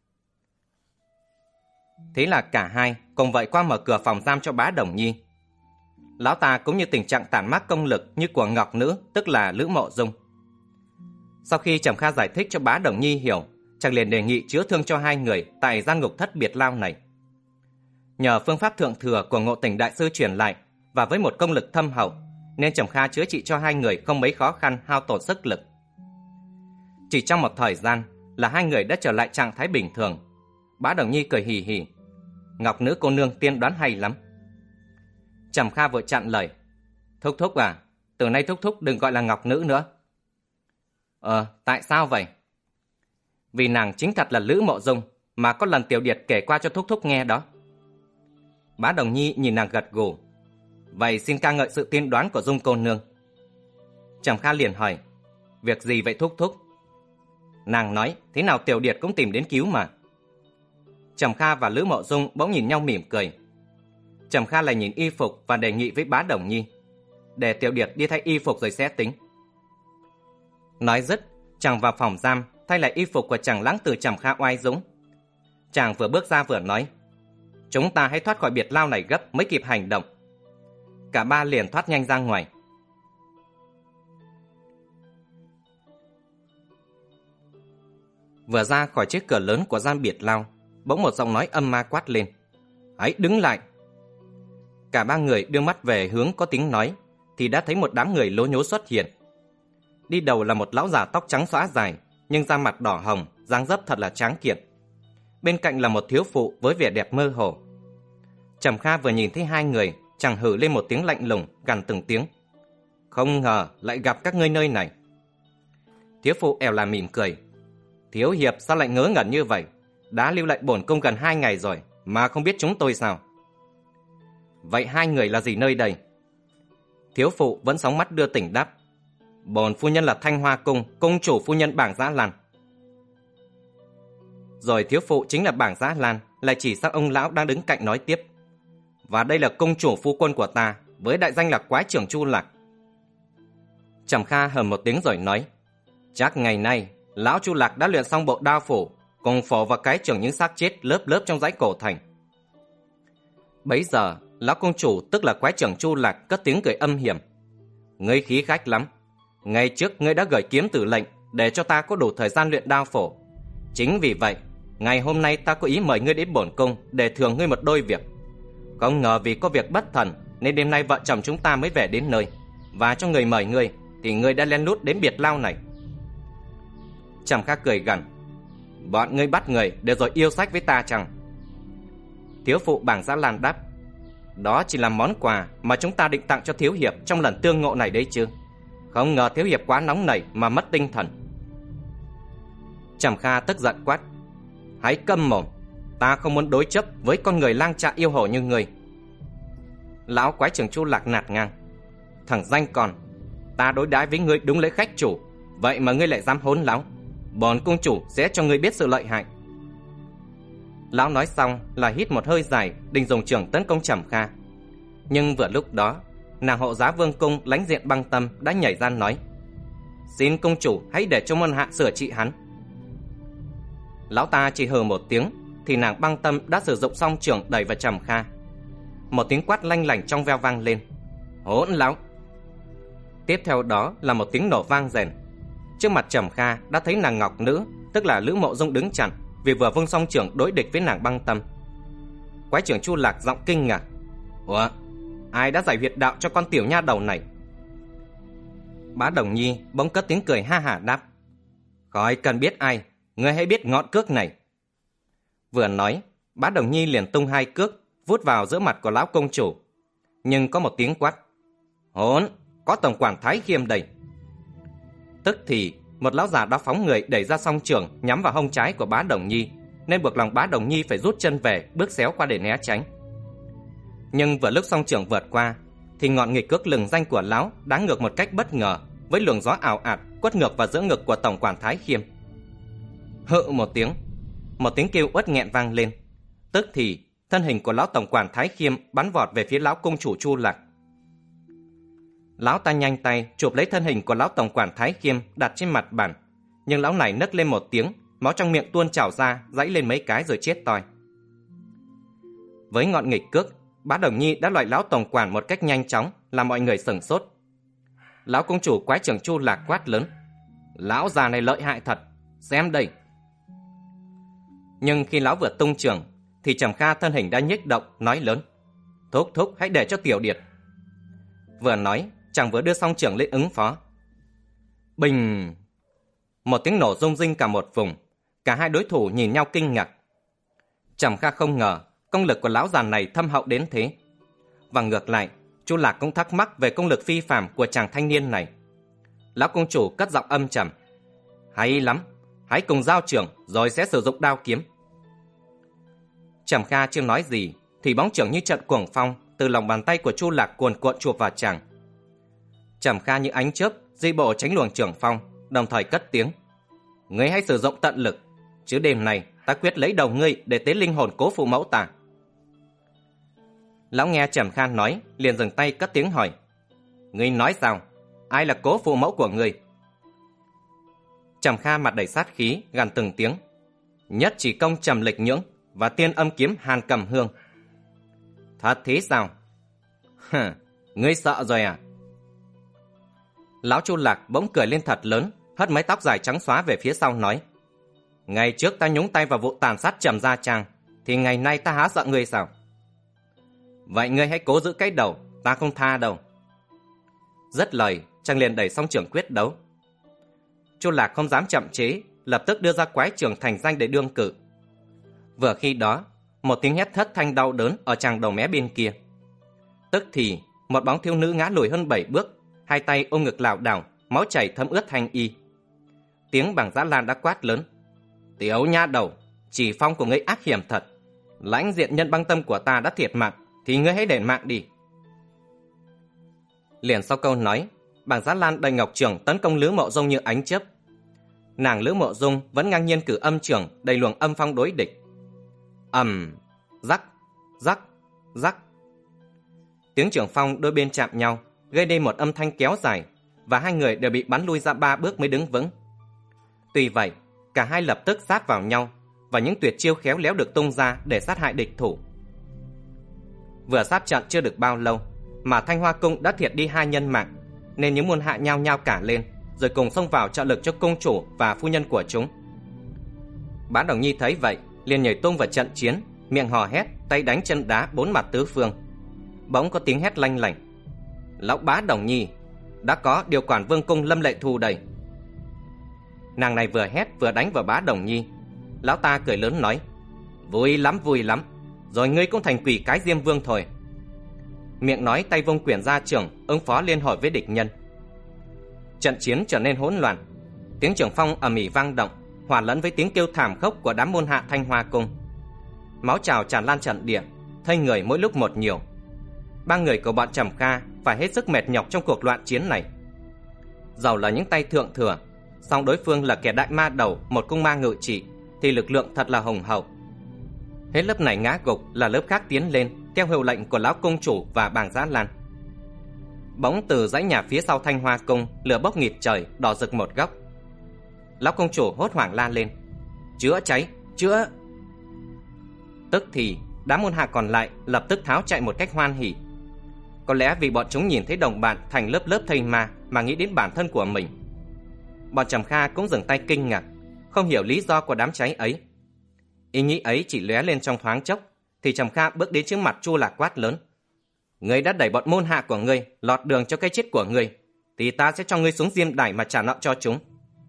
Thế là cả hai cùng vậy qua mở cửa phòng giam cho Bá Đồng Nhi. Lão ta cũng như tình trạng tản mát công lực như của Ngọc Nữ, tức là Lữ Mộ Dung. Sau khi Trầm Kha giải thích cho Bá Đồng Nhi hiểu, chàng liền đề nghị chữa thương cho hai người tại gian ngục thất biệt lao này. Nhờ phương pháp thượng thừa của Ngộ Tình đại sư truyền lại và với một công lực thâm hậu, nên Trầm Kha chữa trị cho hai người không mấy khó khăn hao tổn sức lực. Chỉ trong một thời gian là hai người đã trở lại trạng thái bình thường. Bá Đồng Nhi cười hì hì: Ngọc Nữ cô nương tiên đoán hay lắm. Trầm Kha vội chặn lời: Thúc thúc à, từ nay thúc thúc đừng gọi là Ngọc Nữ nữa. Ờ, tại sao vậy? Vì nàng chính thật là Lữ Mộ Dung mà có lần Tiểu Điệt kể qua cho thúc thúc nghe đó. Bá Đồng Nhi nhìn nàng gật gù: Vậy xin ca ngợi sự tiên đoán của Dung cô nương. Trầm Kha liền hỏi: Việc gì vậy thúc thúc? Nàng nói thế nào Tiểu Điệt cũng tìm đến cứu mà. Trầm Kha và Lữ Mộ Dung bỗng nhìn nhau mỉm cười. Trầm Kha lại nhìn y phục và đề nghị với Bá Đồng Nhi: Để Tiểu Điệt đi thay y phục rồi sẽ tính. Nói dứt, chàng vào phòng giam thay lại y phục của chàng lãng tử Trầm Kha oai dũng. Chàng vừa bước ra vừa nói: Chúng ta hãy thoát khỏi biệt lao này gấp mới kịp hành động. Cả ba liền thoát nhanh ra ngoài. Vừa ra khỏi chiếc cửa lớn của gian biệt lao, bỗng một giọng nói âm ma quát lên: Hãy đứng lại! Cả ba người đưa mắt về hướng có tiếng nói thì đã thấy một đám người lố nhố xuất hiện. Đi đầu là một lão già tóc trắng xõa dài, nhưng da mặt đỏ hồng, dáng dấp thật là tráng kiện. Bên cạnh là một thiếu phụ với vẻ đẹp mơ hồ. Trầm Kha vừa nhìn thấy hai người, chàng hử lên một tiếng lạnh lùng, gằn từng tiếng: không ngờ lại gặp các ngươi nơi này. Thiếu phụ ẻo là mỉm cười. Thiếu hiệp sao lại ngớ ngẩn như vậy? Đã lưu lại bổn cung gần hai ngày rồi mà không biết chúng tôi sao? Vậy hai người là gì nơi đây? Thiếu phụ vẫn sóng mắt đưa tỉnh đáp. Bổn phu nhân là Thanh Hoa Cung, cung chủ phu nhân Bảng Dã Lan. Rồi thiếu phụ chính là Bảng Dã Lan lại chỉ sang ông lão đang đứng cạnh nói tiếp. Và đây là cung chủ phu quân của ta, với đại danh là Quái trưởng Chu Lạc. Trầm Kha hờn một tiếng rồi nói. Chắc ngày nay lão Chu Lạc đã luyện xong bộ đao phủ, cùng phổ và cái trưởng những xác chết lớp lớp trong dãy cổ thành. Bấy giờ lão cung chủ tức là Quái trưởng Chu Lạc cất tiếng cười âm hiểm. Ngươi khí khách lắm. Ngày trước ngươi đã gửi kiếm tử lệnh để cho ta có đủ thời gian luyện đao phổ. Chính vì vậy, ngày hôm nay ta có ý mời ngươi đến bổn cung để thưởng ngươi một đôi việc. Không ngờ vì có việc bất thần nên đêm nay vợ chồng chúng ta mới về đến nơi, và cho người mời ngươi thì ngươi đã lén lút đến biệt lao này. Trầm Kha cười gằn. Bọn ngươi bắt người để rồi yêu sách với ta chăng? Thiếu phụ Bảng Dã Lan đáp. Đó chỉ là món quà mà chúng ta định tặng cho thiếu hiệp trong lần tương ngộ này đấy chứ. Không ngờ thiếu hiệp quá nóng nảy mà mất tinh thần. Trầm Kha tức giận quát. Hãy câm mồm. Ta không muốn đối chấp với con người lang trạ yêu hồ như ngươi. Lão Quái trưởng Chu Lạc nạt ngang. Thằng danh con, ta đối đãi với ngươi đúng lễ khách chủ, vậy mà ngươi lại dám hỗn láo. Bổn cung chủ sẽ cho ngươi biết sự lợi hại. Lão nói xong là hít một hơi dài, định dùng trưởng tấn công Trầm Kha. Nhưng vừa lúc đó, nàng hộ giá vương cung lãnh diện Băng Tâm đã nhảy ra nói. Xin cung chủ hãy để cho môn hạ sửa trị hắn. Lão ta chỉ hừ một tiếng thì nàng Băng Tâm đã sử dụng xong trưởng đẩy vào Trầm Kha. Một tiếng quát lanh lảnh trong veo vang lên. Hỗn láo! Tiếp theo đó là một tiếng nổ vang rền. Trước mặt Trầm Kha đã thấy nàng Ngọc Nữ, tức là Lữ Mộ Dung đứng chặn, vì vừa vung song trưởng đối địch với nàng Băng Tâm. Quái trưởng Chu Lạc giọng kinh ngạc. Ủa, ai đã giải huyệt đạo cho con tiểu nha đầu này? Bá Đồng Nhi bỗng cất tiếng cười ha hả đáp. Khỏi cần biết ai, ngươi hãy biết ngọn cước này. Vừa nói, Bá Đồng Nhi liền tung hai cước vút vào giữa mặt của lão công chủ. Nhưng có một tiếng quát. Hỗn, có tổng quản Thái Khiêm đây. Tức thì một lão già đã phóng người đẩy ra song trưởng nhắm vào hông trái của Bá Đồng Nhi, nên buộc lòng Bá Đồng Nhi phải rút chân về, bước xéo qua để né tránh. Nhưng vừa lúc song trưởng vượt qua thì ngọn nghịch cước lừng danh của lão đã ngược một cách bất ngờ, với luồng gió ảo ạt quất ngược vào giữa ngực của tổng quản Thái Khiêm. Hự một tiếng, một tiếng kêu uất nghẹn vang lên. Tức thì thân hình của lão tổng quản Thái Khiêm bắn vọt về phía lão cung chủ Chu Lạc. Lão ta nhanh tay chụp lấy thân hình của lão tổng quản Thái Khiêm đặt trên mặt bàn, nhưng lão này nấc lên một tiếng, máu trong miệng tuôn trào ra, dãy lên mấy cái rồi chết toi. Với ngọn nghịch cước, Bá Đồng Nhi đã loại lão tổng quản một cách nhanh chóng, làm mọi người sửng sốt. Lão cung chủ Quái trưởng Chu Lạc quát lớn. Lão già này lợi hại thật, xem đây. Nhưng khi lão vừa tung trưởng thì Trầm Kha thân hình đã nhích động, nói lớn. Thúc thúc hãy để cho tiểu điệt. Vừa nói, chàng vừa đưa song trưởng lên ứng phó. Bình! Một tiếng nổ rung rinh cả một vùng. Cả hai đối thủ nhìn nhau kinh ngạc. Trầm Kha không ngờ công lực của lão già này thâm hậu đến thế. Và ngược lại, Chu Lạc cũng thắc mắc về công lực phi phàm của chàng thanh niên này. Lão công chủ cất giọng âm trầm. Hay lắm, hãy cùng giao trưởng rồi sẽ sử dụng đao kiếm. Trầm Kha chưa nói gì thì bóng trưởng như trận cuồng phong từ lòng bàn tay của Chu Lạc cuồn cuộn chụp vào chàng. Trầm Kha như ánh chớp di bộ tránh luồng trưởng phong, đồng thời cất tiếng. Ngươi hãy sử dụng tận lực, chứ đêm này ta quyết lấy đầu ngươi để tế linh hồn cố phụ mẫu ta. Lão nghe Trầm Kha nói, liền dừng tay cất tiếng hỏi. Ngươi nói sao? Ai là cố phụ mẫu của ngươi? Trầm Kha mặt đầy sát khí, gằn từng tiếng. Nhất chỉ công Trầm Lịch Nhưỡng và tiên âm kiếm Hàn Cầm Hương. Thật thế sao? Hừ, ngươi sợ rồi à? Lão Chu Lạc bỗng cười lên thật lớn, hất mái tóc dài trắng xóa về phía sau nói. Ngày trước ta nhúng tay vào vụ tàn sát Trầm Gia Trang, thì ngày nay ta há sợ ngươi sao? Vậy ngươi hãy cố giữ cái đầu, ta không tha đâu. Dứt lời, chàng liền đẩy song trưởng quyết đấu. Chu Lạc không dám chậm chế, lập tức đưa ra Quái trưởng thành danh để đương cử. Vừa khi đó, một tiếng hét thất thanh đau đớn ở tràng đầu mé bên kia. Tức thì một bóng thiếu nữ ngã lùi hơn bảy bước, hai tay ôm ngực lảo đảo, máu chảy thấm ướt thanh y. Tiếng Bảng Giã Lan đã quát lớn: "Tiểu nha đầu, chỉ phong của ngươi ác hiểm thật. Lãnh diện nhân băng tâm của ta đã thiệt mạng, thì ngươi hãy đền mạng đi." Liền sau câu nói, Bảng Giã Lan đẩy ngọc chưởng tấn công Lữ Mộ Dung như ánh chớp. Nàng Lữ Mộ Dung vẫn ngang nhiên cử âm chưởng đầy luồng âm phong đối địch. Ầm, rắc, rắc, rắc. Tiếng chưởng phong đôi bên chạm nhau, gây nên một âm thanh kéo dài, và hai người đều bị bắn lui ra ba bước mới đứng vững. Tuy vậy, cả hai lập tức sát vào nhau, và những tuyệt chiêu khéo léo được tung ra để sát hại địch thủ. Vừa sát trận chưa được bao lâu, mà Thanh Hoa Cung đã thiệt đi hai nhân mạng, nên những môn hạ nhao nhao cả lên, rồi cùng xông vào trợ lực cho cung chủ và phu nhân của chúng. Bá Đồng Nhi thấy vậy, liền nhảy tung vào trận chiến, miệng hò hét, tay đánh chân đá bốn mặt tứ phương. Bỗng có tiếng hét lanh lảnh: "Lão Bá Đồng Nhi, đã có điều quản vương cung Lâm Lệ Thu đây." Nàng này vừa hét vừa đánh vào Bá Đồng Nhi. Lão ta cười lớn nói: "Vui lắm, vui lắm, rồi ngươi cũng thành quỷ cái Diêm Vương thôi." Miệng nói tay vung quyển ra trưởng, ứng phó liên hồi với địch nhân. Trận chiến trở nên hỗn loạn, tiếng chưởng phong ầm ĩ vang động, hòa lẫn với tiếng kêu thảm khốc của đám môn hạ Thanh Hoa Cung. Máu trào tràn lan trận địa, thây người mỗi lúc một nhiều. Ba người của bọn Trầm Kha phải hết sức mệt nhọc trong cuộc loạn chiến này. Dầu là những tay thượng thừa, song đối phương là kẻ đại ma đầu một cung ma ngự trị, thì lực lượng thật là hùng hậu. Hết lớp này ngã gục là lớp khác tiến lên, theo hiệu lệnh của lão cung chủ và Bảng Giã Lan. Bỗng từ dãy nhà phía sau Thanh Hoa Cung, lửa bốc nghịt trời, đỏ rực một góc. Lão cung chủ hốt hoảng la lên: "Chữa cháy, chữa!" Tức thì đám môn hạ còn lại lập tức tháo chạy một cách hoan hỉ. Có lẽ vì bọn chúng nhìn thấy đồng bạn thành lớp lớp thây ma mà nghĩ đến bản thân của mình. Bọn Trầm Kha cũng dừng tay kinh ngạc, không hiểu lý do của đám cháy ấy. Ý nghĩ ấy chỉ lóe lên trong thoáng chốc, thì Trầm Kha bước đến trước mặt Chu Lạc quát lớn: "Ngươi đã đẩy bọn môn hạ của ngươi lọt đường cho cái chết của ngươi, thì ta sẽ cho ngươi xuống diêm đài mà trả nợ cho chúng."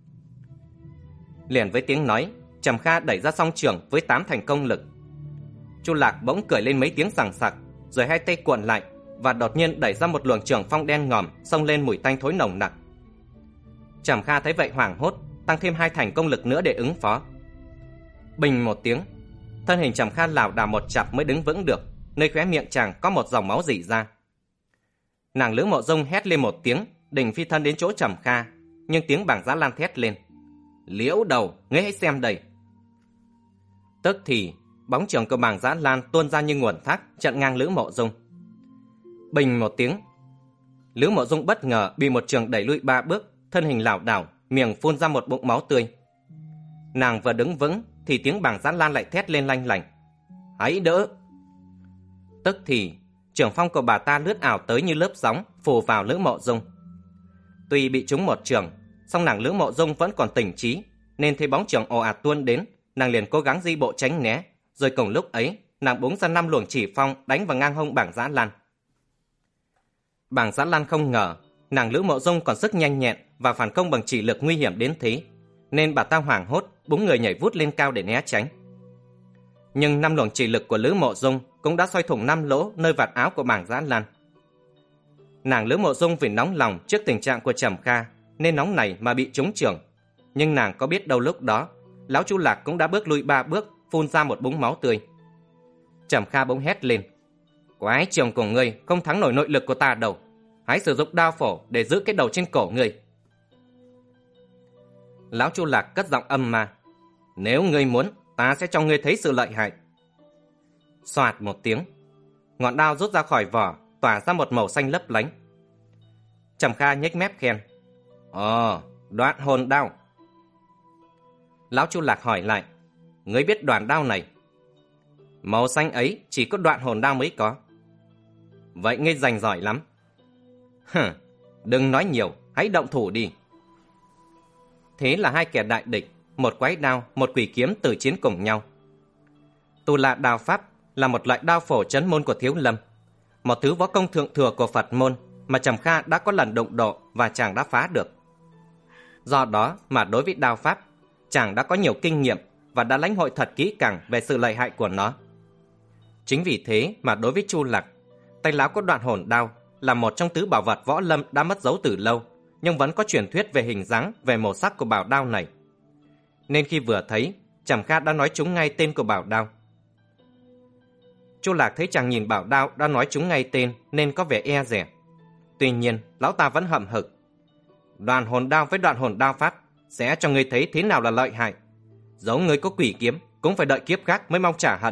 Liền với tiếng nói, Trầm Kha đẩy ra song chưởng với tám thành công lực. Chu Lạc bỗng cười lên mấy tiếng sằng sặc, rồi hai tay cuộn lại và đột nhiên đẩy ra một luồng chưởng phong đen ngòm xông lên mùi tanh thối nồng nặc. Trầm Kha thấy vậy hoảng hốt, tăng thêm hai thành công lực nữa để ứng phó. Bình một tiếng, thân hình Trầm Kha lảo đảo một chặp mới đứng vững được, nơi khóe miệng chàng có một dòng máu rỉ ra. Nàng Lữ Mộ Dung hét lên một tiếng, định phi thân đến chỗ Trầm Kha, nhưng tiếng Bảng Giã Lan thét lên: "Liễu đầu, ngươi hãy xem đây!" Tức thì bóng chưởng của Bảng Giã Lan tuôn ra như nguồn thác, chặn ngang Lữ Mộ Dung. Bình một tiếng, Lữ Mộ Dung bất ngờ bị một chưởng đẩy lui ba bước, thân hình lảo đảo, miệng phun ra một bụng máu tươi. Nàng vừa đứng vững thì tiếng Bảng Giã Lan lại thét lên lanh lảnh: "Hãy đỡ!" Tức thì chưởng phong của bà ta lướt ảo tới như lớp sóng, phù vào Lữ Mộ Dung. Tuy bị trúng một chưởng, song nàng Lữ Mộ Dung vẫn còn tỉnh trí, nên thấy bóng chưởng ồ ạt tuôn đến, nàng liền cố gắng di bộ tránh né, rồi cùng lúc ấy nàng búng ra năm luồng chỉ phong đánh vào ngang hông Bảng Giã Lan. Bảng Giã Lan không ngờ nàng Lữ Mộ Dung còn sức nhanh nhẹn và phản công bằng chỉ lực nguy hiểm đến thế, nên bà ta hoảng hốt búng người nhảy vút lên cao để né tránh. Nhưng năm luồng chỉ lực của Lữ Mộ Dung cũng đã xoay thủng năm lỗ nơi vạt áo của Bảng Giã Lan. Nàng Lữ Mộ Dung vì nóng lòng trước tình trạng của Trầm Kha nên nóng này mà bị trúng chưởng, nhưng nàng có biết đâu lúc đó lão Chu Lạc cũng đã bước lui ba bước, phun ra một búng máu tươi. Trầm Kha bỗng hét lên: "Quái chưởng của ngươi không thắng nổi nội lực của ta đâu, hãy sử dụng đao phổ để giữ cái đầu trên cổ ngươi." Lão Chu Lạc cất giọng âm ma: "Nếu ngươi muốn, ta sẽ cho ngươi thấy sự lợi hại." Xoạt một tiếng, ngọn đao rút ra khỏi vỏ, tỏa ra một màu xanh lấp lánh. Trầm Kha nhếch mép khen: "Ồ, Đoạn hồn đao." Lão Chu Lạc hỏi lại: "Ngươi biết đoạn đao này?" "Màu xanh ấy chỉ có Đoạn hồn đao mới có." "Vậy ngươi rành giỏi lắm." "Hừ, đừng nói nhiều, hãy động thủ đi." Thế là hai kẻ đại địch, một quái đao, một quỷ kiếm tử chiến cùng nhau. Tu La đao pháp là một loại đao phổ trấn môn của Thiếu Lâm, một thứ võ công thượng thừa của Phật môn mà Trầm Kha đã có lần đụng độ và chàng đã phá được. Do đó mà đối với đao pháp, chàng đã có nhiều kinh nghiệm và đã lãnh hội thật kỹ càng về sự lợi hại của nó. Chính vì thế mà đối với Chu Lạc, tay lão có Đoạn hồn đao là một trong tứ bảo vật võ lâm đã mất dấu từ lâu, nhưng vẫn có truyền thuyết về hình dáng, về màu sắc của bảo đao này. Nên khi vừa thấy, Trầm Kha đã nói trúng ngay tên của bảo đao. Chu Lạc thấy chàng nhìn bảo đao đã nói trúng ngay tên nên có vẻ e dè. Tuy nhiên, lão ta vẫn hậm hực. Đoạn hồn đao với đoạn hồn đao pháp sẽ cho ngươi thấy thế nào là lợi hại. Dẫu ngươi có quỷ kiếm, cũng phải đợi kiếp khác mới mong trả hận.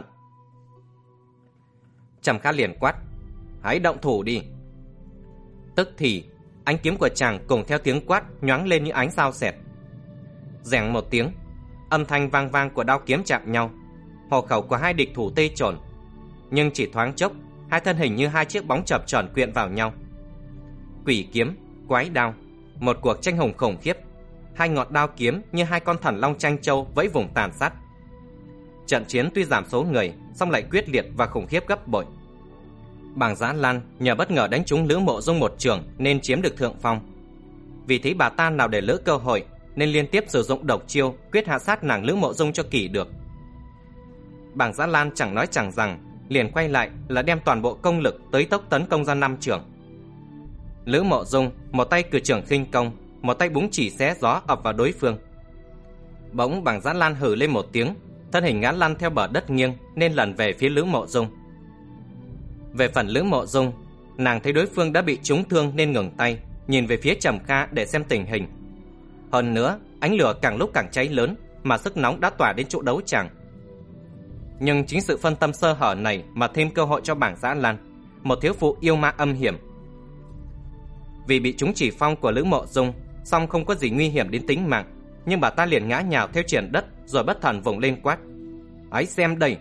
Trầm Kha liền quát, hãy động thủ đi. Tức thì ánh kiếm của chàng cùng theo tiếng quát nhoáng lên như ánh sao xẹt. Rèng một tiếng, âm thanh vang vang của đao kiếm chạm nhau, hộ khẩu của hai địch thủ tê chồn. Nhưng chỉ thoáng chốc, hai thân hình như hai chiếc bóng chập chờn quyện vào nhau. Quỷ kiếm, quái đao, một cuộc tranh hùng khủng khiếp. Hai ngọn đao kiếm như hai con thần long tranh châu vẫy vùng tàn sát. Trận chiến tuy giảm số người, song lại quyết liệt và khủng khiếp gấp bội. Bàng Giã Lan nhờ bất ngờ đánh trúng Lữ Mộ Dung một chưởng nên chiếm được thượng phong. Vì thấy bà ta nào để lỡ cơ hội nên liên tiếp sử dụng độc chiêu quyết hạ sát nàng Lữ Mộ Dung cho kỳ được. Bàng Giã Lan chẳng nói chẳng rằng, liền quay lại là đem toàn bộ công lực tới tốc tấn công ra năm chưởng. Lữ Mộ Dung một tay cử chưởng khinh công, một tay búng chỉ xé gió ập vào đối phương. Bỗng Bàng Giã Lan hừ lên một tiếng, thân hình ngã lăn theo bờ đất nghiêng nên lần về phía Lữ Mộ Dung. Về phần Lữ Mộ Dung, nàng thấy đối phương đã bị trúng thương nên ngừng tay, nhìn về phía Trầm Kha để xem tình hình. Hơn nữa, ánh lửa càng lúc càng cháy lớn, mà sức nóng đã tỏa đến chỗ đấu tràng. Nhưng chính sự phân tâm sơ hở này mà thêm cơ hội cho Bàng Giã Lan, một thiếu phụ yêu ma âm hiểm. Vì bị trúng chỉ phong của Lữ Mộ Dung, song không có gì nguy hiểm đến tính mạng, nhưng bà ta liền ngã nhào theo triển đất, rồi bất thần vùng lên quát, ấy xem đây.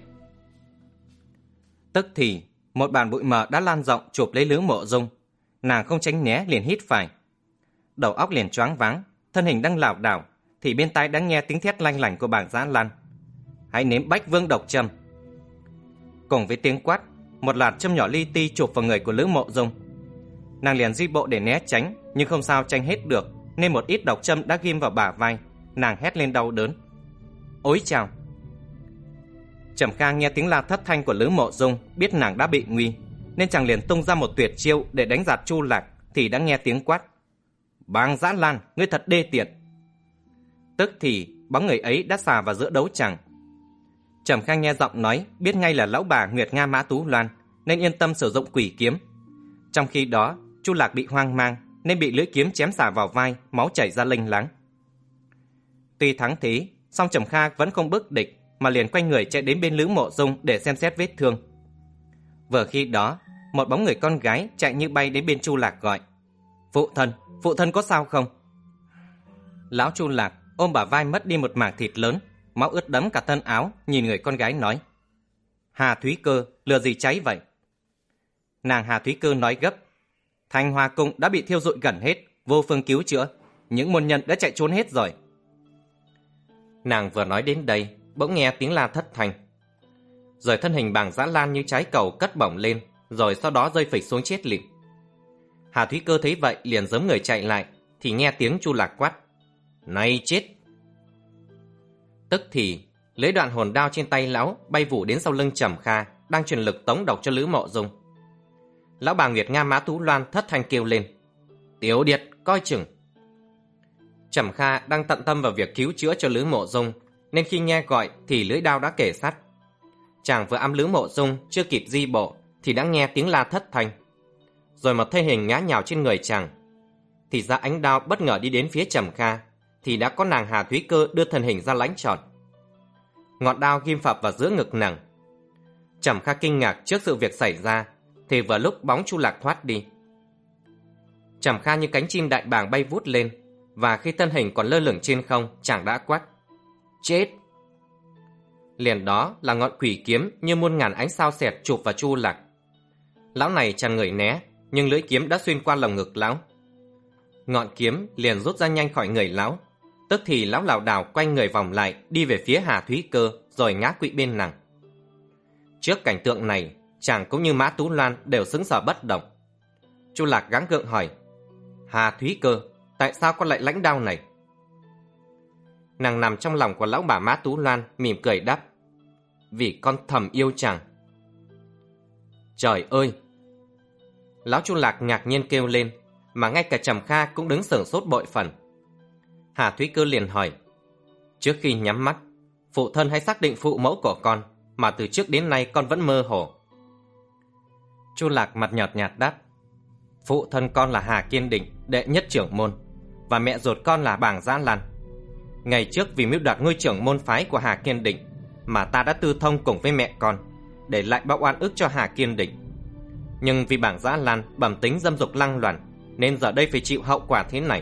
Tức thì một bàn bụi mờ đã lan rộng chụp lấy Lữ Mộ Dung. Nàng không tránh né liền hít phải. Đầu óc liền choáng váng, thân hình đang lảo đảo thì bên tai đã nghe tiếng thét lanh lảnh của Bàng Giã Lan, hãy nếm Bách Vương độc châm. Cùng với tiếng quát, một loạt châm nhỏ li ti chụp vào người của Lữ Mộ Dung. Nàng liền di bộ để né tránh, nhưng không sao tránh hết được, nên một ít độc châm đã ghim vào bả vai. Nàng hét lên đau đớn, ối chào. Trầm Kha nghe tiếng la thất thanh của Lữ Mộ Dung, biết nàng đã bị nguy, nên chàng liền tung ra một tuyệt chiêu để đánh giạt Chu Lạc, thì đã nghe tiếng quát, Bàng Giã Lan, ngươi thật đê tiện. Tức thì bóng người ấy đã xà vào giữa đấu tràng. Trầm Kha nghe giọng nói, biết ngay là lão bà Nguyệt Nga Mã Tú Loan, nên yên tâm sử dụng quỷ kiếm. Trong khi đó, Chu Lạc bị hoang mang nên bị lưỡi kiếm chém xả vào vai, máu chảy ra lênh láng. Tuy thắng thế, song Trầm Kha vẫn không bức địch, mà liền quay người chạy đến bên Lữ Mộ Dung để xem xét vết thương. Vừa khi đó, một bóng người con gái chạy như bay đến bên Chu Lạc gọi, phụ thân, phụ thân có sao không? Lão Chu Lạc ôm bả vai mất đi một mảng thịt lớn, máu ướt đẫm cả thân áo, nhìn người con gái nói, Hà Thúy Cơ, lừa gì cháy vậy? Nàng Hà Thúy Cơ nói gấp, Thanh Hoa Cung đã bị thiêu rụi gần hết, vô phương cứu chữa, những môn nhân đã chạy trốn hết rồi. Nàng vừa nói đến đây, bỗng nghe tiếng la thất thanh. Rồi thân hình Bàng Giã Lan như trái cầu cất bổng lên, rồi sau đó rơi phịch xuống chết lịm. Hà Thúy Cơ thấy vậy liền giấm người chạy lại, thì nghe tiếng Chu Lạc quát, này chết. Tức thì lấy đoạn hồn đao trên tay lão bay vụ đến sau lưng Trầm Kha, đang truyền lực tống độc cho Lữ Mộ Dung. Lão bà Nguyệt Nga Mã Tú Loan thất thanh kêu lên, Tiểu Điệt, coi chừng. Trầm Kha đang tận tâm vào việc cứu chữa cho Lữ Mộ Dung, nên khi nghe gọi thì lưỡi đao đã kề sát. Chàng vừa ẵm Lữ Mộ Dung chưa kịp di bộ thì đã nghe tiếng la thất thanh. Rồi một thân hình ngã nhào trên người chàng. Thì ra ánh đao bất ngờ đi đến phía Trầm Kha, thì đã có nàng Hà Thúy Cơ đưa thân hình ra lãnh tròn. Ngọn đao ghim phập vào giữa ngực nàng. Trầm Kha kinh ngạc trước sự việc xảy ra, thì vừa lúc bóng Chu Lạc thoát đi. Trầm Kha như cánh chim đại bàng bay vút lên, và khi thân hình còn lơ lửng trên không, chàng đã quát, chết. Liền đó là ngọn quỷ kiếm như muôn ngàn ánh sao xẹt chụp vào Chu Lạc. Lão này chàng người né, nhưng lưỡi kiếm đã xuyên qua lồng ngực lão. Ngọn kiếm liền rút ra nhanh khỏi người lão. Tức thì lão lảo đảo quay người vòng lại, đi về phía Hà Thúy Cơ, rồi ngã quỵ bên nàng. Trước cảnh tượng này, chàng cũng như Mã Tú Loan đều sững sờ bất động. Chu Lạc gắng gượng hỏi, Hà Thúy Cơ, tại sao con lại lãnh đao này? Nàng nằm trong lòng của lão bà Mã Tú Loan, mỉm cười đáp, vì con thầm yêu chàng. Trời ơi! Lão Chu Lạc ngạc nhiên kêu lên, mà ngay cả Trầm Kha cũng đứng sửng sốt bội phần. Hà Thúy Cơ liền hỏi, trước khi nhắm mắt, phụ thân hãy xác định phụ mẫu của con, mà từ trước đến nay con vẫn mơ hồ. Chu Lạc mặt nhợt nhạt đáp, phụ thân con là Hà Kiên Định, đệ nhất trưởng môn, và mẹ ruột con là Bàng Dã Lan. Ngày trước vì mưu đoạt ngôi trưởng môn phái của Hà Kiên Định mà ta đã tư thông cùng với mẹ con, để lại bao oan ức cho Hà Kiên Định. Nhưng vì Bàng Dã Lan bẩm tính dâm dục lăng loàn, nên giờ đây phải chịu hậu quả thế này.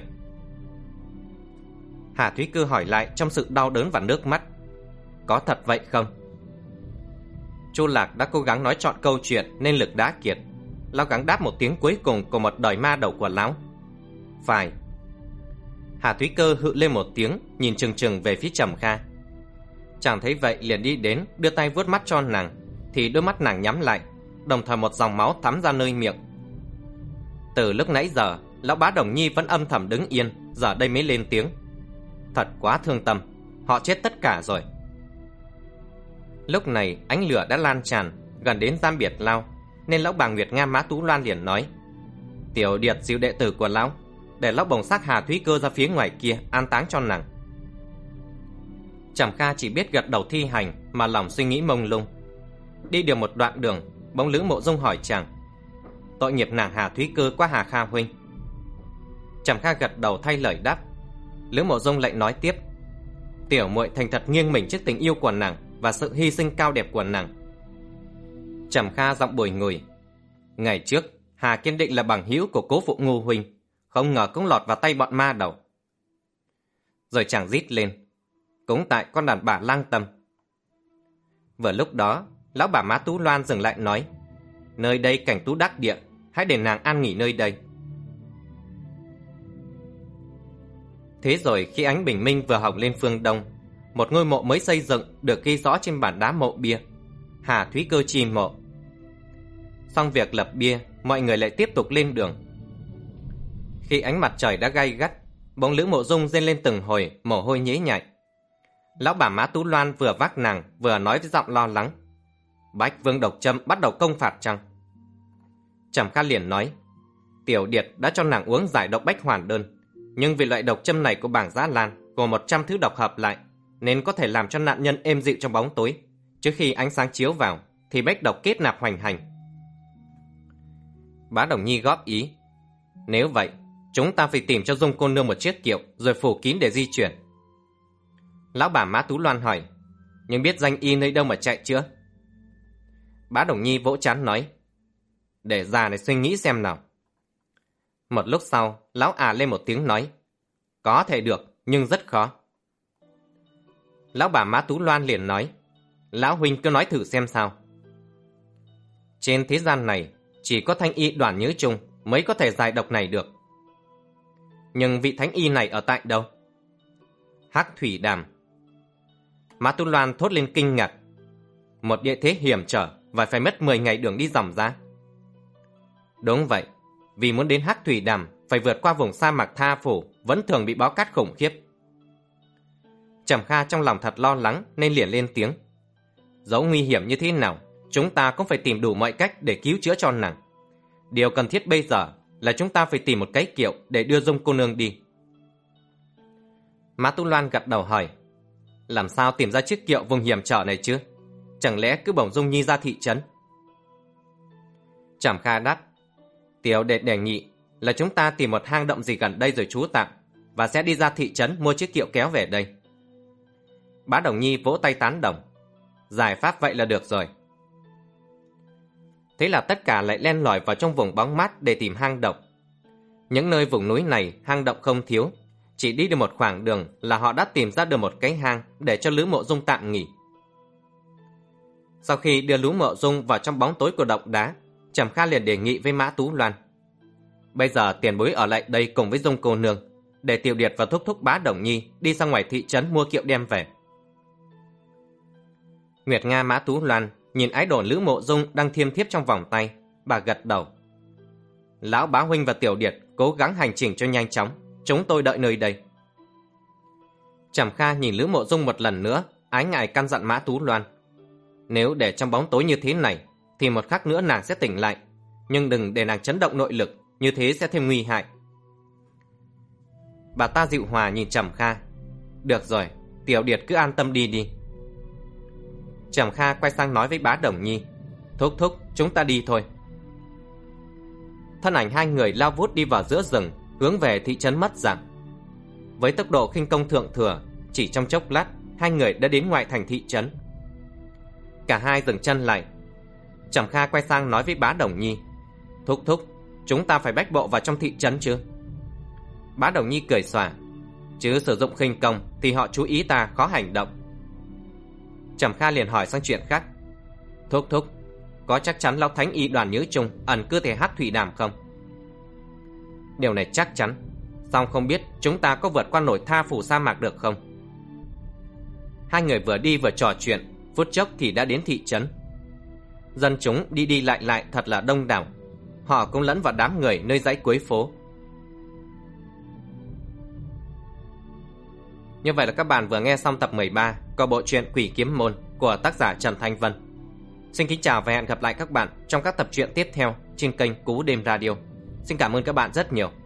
Hà Thúy Cơ hỏi lại trong sự đau đớn và nước mắt, có thật vậy không? Chu Lạc đã cố gắng nói trọn câu chuyện nên lực đã kiệt. Lão gắng đáp một tiếng cuối cùng của một đời ma đầu của lão, phải. Hà Thúy Cơ hự lên một tiếng, nhìn chừng chừng về phía Trầm Kha. Chàng thấy vậy liền đi đến, đưa tay vuốt mắt cho nàng, thì đôi mắt nàng nhắm lại, đồng thời một dòng máu thấm ra nơi miệng. Từ lúc nãy giờ, lão Bá Đồng Nhi vẫn âm thầm đứng yên, giờ đây mới lên tiếng, thật quá thương tâm, họ chết tất cả rồi. Lúc này ánh lửa đã lan tràn gần đến Giam Biệt Lao, nên lão bà Nguyệt Nga Mã Tú Loan liền nói, Tiểu Điệt dìu đệ tử của lão, để lão bồng xác Hà Thúy Cơ ra phía ngoài kia an táng cho nàng. Trầm Kha chỉ biết gật đầu thi hành mà lòng suy nghĩ mông lung. Đi được một đoạn đường, bỗng Lữ Mộ Dung hỏi chàng, tội nghiệp nàng Hà Thúy Cơ quá Hà Kha huynh. Trầm Kha gật đầu thay lời đáp. Lữ Mộ Dung lại nói tiếp, tiểu muội thành thật nghiêng mình trước tình yêu của nàng và sự hy sinh cao đẹp của nàng. Trầm Kha giọng bùi ngùi, ngày trước Hà Kiên Định là bằng hữu của cố phụ Ngô huynh, không ngờ cũng lọt vào tay bọn ma đầu. Rồi chàng rít lên, cũng tại con đàn bà lang tâm. Vừa lúc đó, lão bà Mã Tú Loan dừng lại nói, nơi đây cảnh tú đắc địa, hãy để nàng an nghỉ nơi đây. Thế rồi khi ánh bình minh vừa hồng lên phương đông, một ngôi mộ mới xây dựng được ghi rõ trên bản đá mộ bia, Hà Thúy Cơ chi mộ. Xong việc lập bia, mọi người lại tiếp tục lên đường. Khi ánh mặt trời đã gay gắt, bỗng Lữ Mộ Dung rên lên từng hồi, mồ hôi nhễ nhại. Lão bà Mã Tú Loan vừa vác nàng vừa nói với giọng lo lắng, Bách Vương Độc Trâm bắt đầu công phạt chăng? Trầm Kha liền nói, Tiểu Điệt đã cho nàng uống giải độc bách hoàn đơn, nhưng vì loại độc châm này của Bàng Dã Lan gồm một trăm thứ độc hợp lại, nên có thể làm cho nạn nhân êm dịu trong bóng tối. Trước khi ánh sáng chiếu vào thì bách độc kết nạp hoành hành. Bá Đồng Nhi góp ý, nếu vậy chúng ta phải tìm cho Dung cô nương một chiếc kiệu rồi phủ kín để di chuyển. Lão bà Mã Tú Loan hỏi, nhưng biết danh y nơi đâu mà chạy chưa? Bá Đồng Nhi vỗ trán nói, để già này suy nghĩ xem nào. Một lúc sau, lão à lên một tiếng nói, có thể được nhưng rất khó. Lão bà Mã Tú Loan liền nói, lão huynh cứ nói thử xem sao. Trên thế gian này chỉ có thanh y Đoàn Nhớ Trung mới có thể giải độc này được. Nhưng vị thánh y này ở tại đâu? Hắc Thủy Đàm. Mã Tú Loan thốt lên kinh ngạc, một địa thế hiểm trở và phải mất mười ngày đường đi dòng ra. Đúng vậy, vì muốn đến Hắc Thủy Đàm phải vượt qua vùng sa mạc Tha Phủ, vẫn thường bị bão cát khủng khiếp. Trầm Kha trong lòng thật lo lắng nên liền lên tiếng, dẫu nguy hiểm như thế nào, chúng ta cũng phải tìm đủ mọi cách để cứu chữa cho nàng. Điều cần thiết bây giờ là chúng ta phải tìm một cái kiệu để đưa Dung cô nương đi. Mã Tú Loan gật đầu hỏi, làm sao tìm ra chiếc kiệu vùng hiểm trở này chứ? Chẳng lẽ cứ bổng Dung Nhi ra thị trấn? Trầm Kha đáp, tiểu đệ đề nghị là chúng ta tìm một hang động gì gần đây rồi trú tạm, và sẽ đi ra thị trấn mua chiếc kiệu kéo về đây. Bá Đồng Nhi vỗ tay tán đồng, giải pháp vậy là được rồi. Thế là tất cả lại len lỏi vào trong vùng bóng mát để tìm hang động. Những nơi vùng núi này hang động không thiếu, chỉ đi được một khoảng đường là họ đã tìm ra được một cái hang để cho Lữ Mộ Dung tạm nghỉ. Sau khi đưa Lữ Mộ Dung vào trong bóng tối của động đá, Trầm Kha liền đề nghị với Mã Tú Loan, bây giờ tiền bối ở lại đây cùng với Dung cô nương, để Tiểu Điệt và thúc thúc Bá Đồng Nhi đi ra ngoài thị trấn mua kiệu đem về. Nguyệt Nga Mã Tú Loan nhìn ái đồn Lữ Mộ Dung đang thiêm thiếp trong vòng tay, bà gật đầu. Lão Bá huynh và Tiểu Điệt cố gắng hành trình cho nhanh chóng, chúng tôi đợi nơi đây. Trầm Kha nhìn Lữ Mộ Dung một lần nữa, ái ngại căn dặn Mã Tú Loan, nếu để trong bóng tối như thế này thì một khắc nữa nàng sẽ tỉnh lại, nhưng đừng để nàng chấn động nội lực, như thế sẽ thêm nguy hại. Bà ta dịu hòa nhìn Trầm Kha. Được rồi, Tiểu Điệt cứ an tâm đi đi. Trầm Kha quay sang nói với Bá Đồng Nhi. Thúc thúc, chúng ta đi thôi. Thân ảnh hai người lao vút đi vào giữa rừng, hướng về thị trấn Mất Dạng. Với tốc độ khinh công thượng thừa, chỉ trong chốc lát, hai người đã đến ngoại thành thị trấn. Cả hai dừng chân lại. Trầm Kha quay sang nói với Bá Đồng Nhi. Thúc thúc, chúng ta phải bách bộ vào trong thị trấn chứ? Bá Đồng Nhi cười xòa. Chứ sử dụng khinh công thì họ chú ý ta khó hành động. Trầm Kha liền hỏi sang chuyện khác. Thúc thúc, có chắc chắn Lão Thánh Y Đoàn Nhữ Trung ẩn cư thể Hắc Thủy Đàm không? Điều này chắc chắn. Song không biết chúng ta có vượt qua nổi Tha Phủ sa mạc được không? Hai người vừa đi vừa trò chuyện, phút chốc thì đã đến thị trấn. Dân chúng đi đi lại lại thật là đông đảo. Họ cũng lẫn vào đám người nơi dãy cuối phố. Như vậy là các bạn vừa nghe xong tập mười ba của bộ truyện Quỷ Kiếm Môn của tác giả Trần Thanh Vân. Xin kính chào và hẹn gặp lại các bạn trong các tập truyện tiếp theo trên kênh Cú Đêm Radio. Xin cảm ơn các bạn rất nhiều.